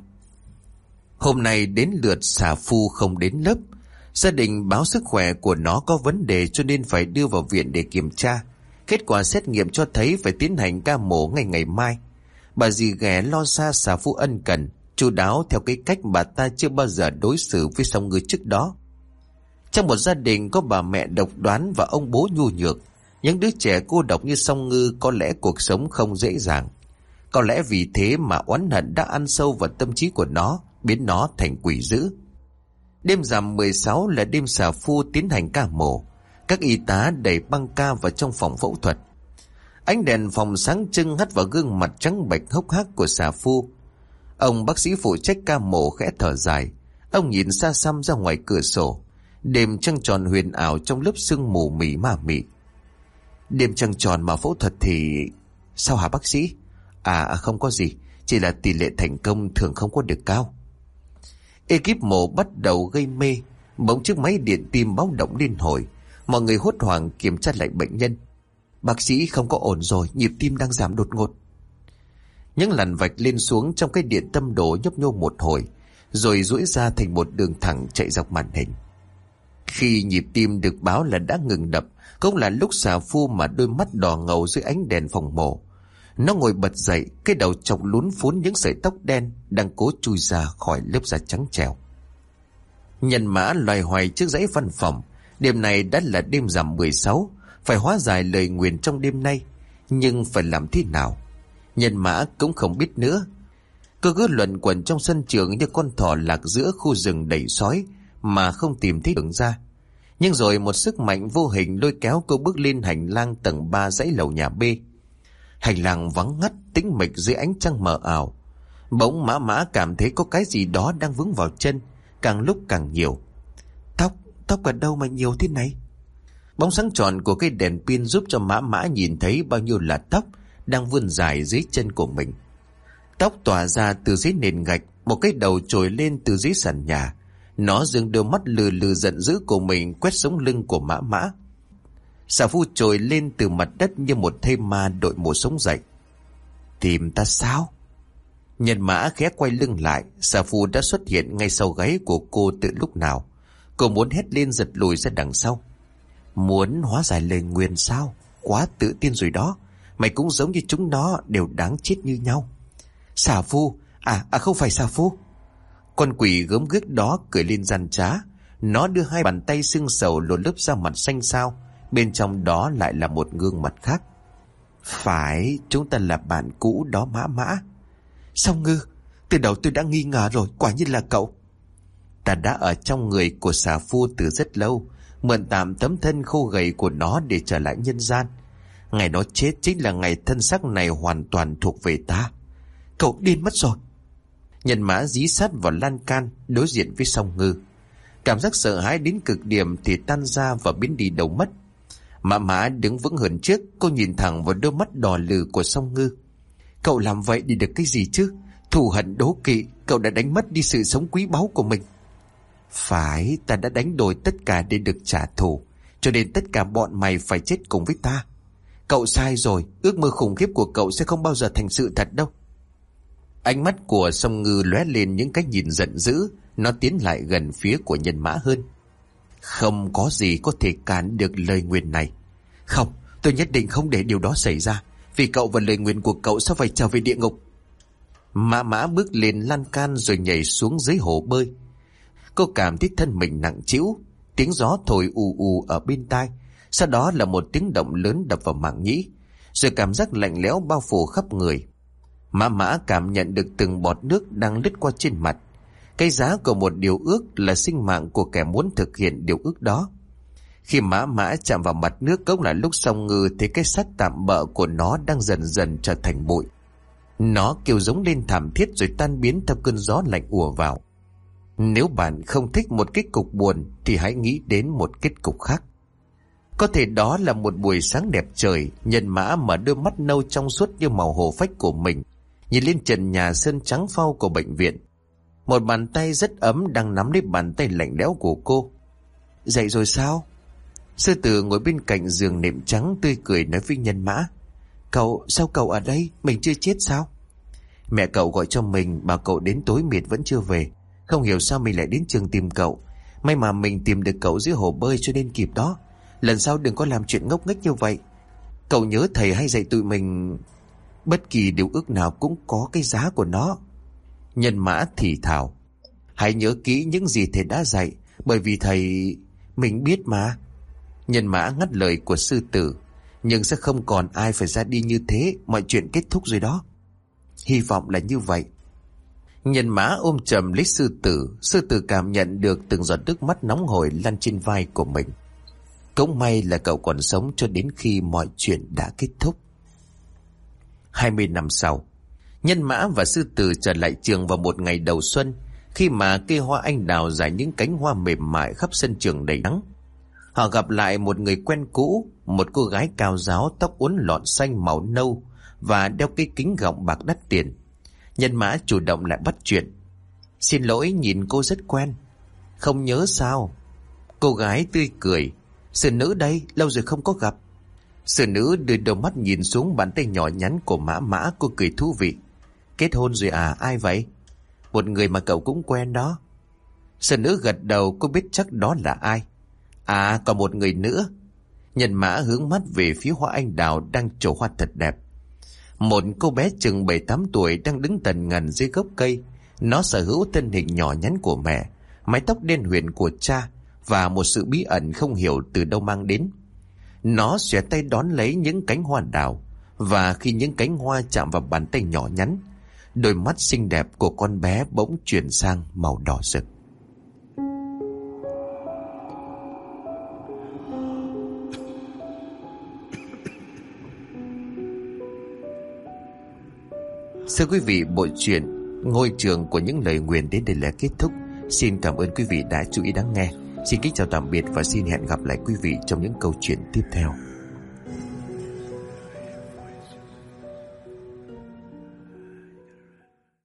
Hôm nay đến lượt Xà Phu không đến lớp. Gia đình báo sức khỏe của nó có vấn đề cho nên phải đưa vào viện để kiểm tra. Kết quả xét nghiệm cho thấy phải tiến hành ca mổ ngay ngày mai. Bà dì ghẻ lo xa Xà Phu ân cần, chu đáo theo cái cách bà ta chưa bao giờ đối xử với Song Ngư trước đó. Trong một gia đình có bà mẹ độc đoán và ông bố nhu nhược, những đứa trẻ cô độc như Song Ngư có lẽ cuộc sống không dễ dàng. Có lẽ vì thế mà oán hận đã ăn sâu vào tâm trí của nó, biến nó thành quỷ dữ. Đêm rằm mười sáu là đêm Xà Phu tiến hành ca mổ. Các y tá đẩy băng ca vào trong phòng phẫu thuật. Ánh đèn phòng sáng trưng hắt vào gương mặt trắng bệch hốc hác của Xà Phu. Ông bác sĩ phụ trách ca mổ khẽ thở dài. Ông nhìn xa xăm ra ngoài cửa sổ. Đêm trăng tròn huyền ảo trong lớp sương mù mị ma mị. Đêm trăng tròn mà phẫu thuật thì... Sao hả bác sĩ? À không có gì, chỉ là tỷ lệ thành công thường không có được cao. Ekip mổ bắt đầu gây mê. Bỗng chiếc máy điện tim báo động liên hồi. Mọi người hốt hoảng kiểm tra lại bệnh nhân. Bác sĩ không có ổn rồi, nhịp tim đang giảm đột ngột. Những lằn vạch lên xuống trong cái điện tâm đồ nhấp nhô một hồi, rồi duỗi ra thành một đường thẳng chạy dọc màn hình. Khi nhịp tim được báo là đã ngừng đập, cũng là lúc Xà Phu mà đôi mắt đỏ ngầu dưới ánh đèn phòng mổ. Nó ngồi bật dậy, cái đầu chọc lún phún những sợi tóc đen đang cố chui ra khỏi lớp da trắng trẻo. Nhân Mã loay hoay trước dãy văn phòng. Đêm này đã là đêm rằm mười sáu, phải hóa giải lời nguyền trong đêm nay. Nhưng phải làm thế nào? Nhân Mã cũng không biết nữa. Cô cứ luẩn quẩn trong sân trường như con thỏ lạc giữa khu rừng đầy sói mà không tìm thấy đường ra. Nhưng rồi một sức mạnh vô hình lôi kéo cô bước lên hành lang tầng ba dãy lầu nhà B. Hành lang vắng ngắt, tĩnh mịch dưới ánh trăng mờ ảo. Bỗng Mã Mã cảm thấy có cái gì đó đang vướng vào chân, càng lúc càng nhiều. Tóc, tóc ở đâu mà nhiều thế này? Bóng sáng tròn của cây đèn pin giúp cho Mã Mã nhìn thấy bao nhiêu là tóc đang vươn dài dưới chân của mình. Tóc tỏa ra từ dưới nền gạch, một cái đầu trồi lên từ dưới sàn nhà. Nó dường đôi mắt lừ lừ giận dữ của mình quét sống lưng của Mã Mã. Xà Phu trồi lên từ mặt đất như một thây ma đội mồ sống dậy. Tìm ta sao? Nhân Mã khẽ quay lưng lại. Xà Phu đã xuất hiện ngay sau gáy của cô từ lúc nào. Cô muốn hét lên giật lùi ra đằng sau. Muốn hóa giải lời nguyền sao? Quá tự tin rồi đó. Mày cũng giống như chúng nó, đều đáng chết như nhau. Xà Phu, à, à không phải Xà Phu. Con quỷ gớm ghiếc đó cười lên gian trá. Nó đưa hai bàn tay sưng sầu lột lớp da mặt xanh xao. Bên trong đó lại là một gương mặt khác. Phải, chúng ta là bạn cũ đó Mã Mã. Song Ngư, từ đầu tôi đã nghi ngờ rồi, quả nhiên là cậu. Ta đã ở trong người của Xà Phu từ rất lâu, mượn tạm tấm thân khô gầy của nó để trở lại nhân gian. Ngày nó chết chính là ngày thân xác này hoàn toàn thuộc về ta. Cậu điên mất rồi. Nhân Mã dí sát vào lan can đối diện với Song Ngư. Cảm giác sợ hãi đến cực điểm thì tan ra và biến đi đâu mất. Mã Mã đứng vững hơn trước. Cô nhìn thẳng vào đôi mắt đỏ lừ của Song Ngư. Cậu làm vậy để được cái gì chứ? Thù hận đố kỵ, cậu đã đánh mất đi sự sống quý báu của mình. Phải, ta đã đánh đổi tất cả để được trả thù, cho nên tất cả bọn mày phải chết cùng với ta. Cậu sai rồi, ước mơ khủng khiếp của cậu sẽ không bao giờ thành sự thật đâu. Ánh mắt của Song Ngư lóe lên những cái nhìn giận dữ. Nó tiến lại gần phía của Nhân Mã hơn. Không có gì có thể cản được lời nguyền này. Không, tôi nhất định không để điều đó xảy ra. Vì cậu và lời nguyền của cậu sẽ phải trở về địa ngục. Mã Mã bước lên lan can rồi nhảy xuống dưới hồ bơi. Cô cảm thấy thân mình nặng trĩu. Tiếng gió thổi ù ù ở bên tai. Sau đó là một tiếng động lớn đập vào màng nhĩ. Rồi cảm giác lạnh lẽo bao phủ khắp người. Mã Mã cảm nhận được từng bọt nước đang lướt qua trên mặt. Cái giá của một điều ước là sinh mạng của kẻ muốn thực hiện điều ước đó. Khi mã mã chạm vào mặt nước cốc là lúc Song Ngư thấy cái xác tạm bợ của nó đang dần dần trở thành bụi. Nó kêu giống lên thảm thiết rồi tan biến theo cơn gió lạnh ùa vào. Nếu bạn không thích một kết cục buồn thì hãy nghĩ đến một kết cục khác. Có thể đó là một buổi sáng đẹp trời, Nhân Mã mở đôi mắt nâu trong suốt như màu hồ phách của mình, nhìn lên trần nhà sơn trắng phau của bệnh viện. Một bàn tay rất ấm đang nắm lấy bàn tay lạnh lẽo của cô. Dậy rồi sao? Sư tử ngồi bên cạnh giường nệm trắng tươi cười nói với Nhân Mã. Cậu, sao cậu ở đây? Mình chưa chết sao? Mẹ cậu gọi cho mình, bảo cậu đến tối mịt vẫn chưa về. Không hiểu sao mình lại đến trường tìm cậu. May mà mình tìm được cậu dưới hồ bơi cho nên kịp đó. Lần sau đừng có làm chuyện ngốc nghếch như vậy. Cậu nhớ thầy hay dạy tụi mình, bất kỳ điều ước nào cũng có cái giá của nó. Nhân Mã thì thào. Hãy nhớ kỹ những gì thầy đã dạy, bởi vì thầy... Mình biết mà. Nhân Mã ngắt lời của sư tử. Nhưng sẽ không còn ai phải ra đi như thế. Mọi chuyện kết thúc rồi đó. Hy vọng là như vậy. Nhân Mã ôm chầm lấy sư tử. Sư tử cảm nhận được từng giọt nước mắt nóng hổi lăn trên vai của mình. Cũng may là cậu còn sống cho đến khi mọi chuyện đã kết thúc. Hai mươi năm sau, Nhân Mã và sư tử trở lại trường vào một ngày đầu xuân, khi mà cây hoa anh đào rải những cánh hoa mềm mại khắp sân trường đầy nắng. Họ gặp lại một người quen cũ, một cô gái cao ráo, tóc uốn lọn xanh màu nâu và đeo cái kính gọng bạc đắt tiền. Nhân Mã chủ động lại bắt chuyện. Xin lỗi, nhìn cô rất quen. Không nhớ sao? Cô gái tươi cười. Sư nữ đây, lâu rồi không có gặp. Sư nữ đưa đôi mắt nhìn xuống bàn tay nhỏ nhắn của Mã Mã, cô cười thú vị. Kết hôn rồi à? Ai vậy? Một người mà cậu cũng quen đó. Sư nữ gật đầu, cô biết chắc đó là ai. À, còn một người nữa. Nhân Mã hướng mắt về phía hoa anh đào đang trổ hoa thật đẹp. Một cô bé chừng bảy tám tuổi đang đứng tần ngần dưới gốc cây. Nó sở hữu thân hình nhỏ nhắn của mẹ, mái tóc đen huyền của cha và một sự bí ẩn không hiểu từ đâu mang đến. Nó xòe tay đón lấy những cánh hoa đào, và khi những cánh hoa chạm vào bàn tay nhỏ nhắn, đôi mắt xinh đẹp của con bé bỗng chuyển sang màu đỏ rực. Thưa quý vị, bộ truyện Ngôi trường của những lời nguyền đến đây là kết thúc. Xin cảm ơn quý vị đã chú ý lắng nghe. Xin kính chào tạm biệt và xin hẹn gặp lại quý vị trong những câu chuyện tiếp theo.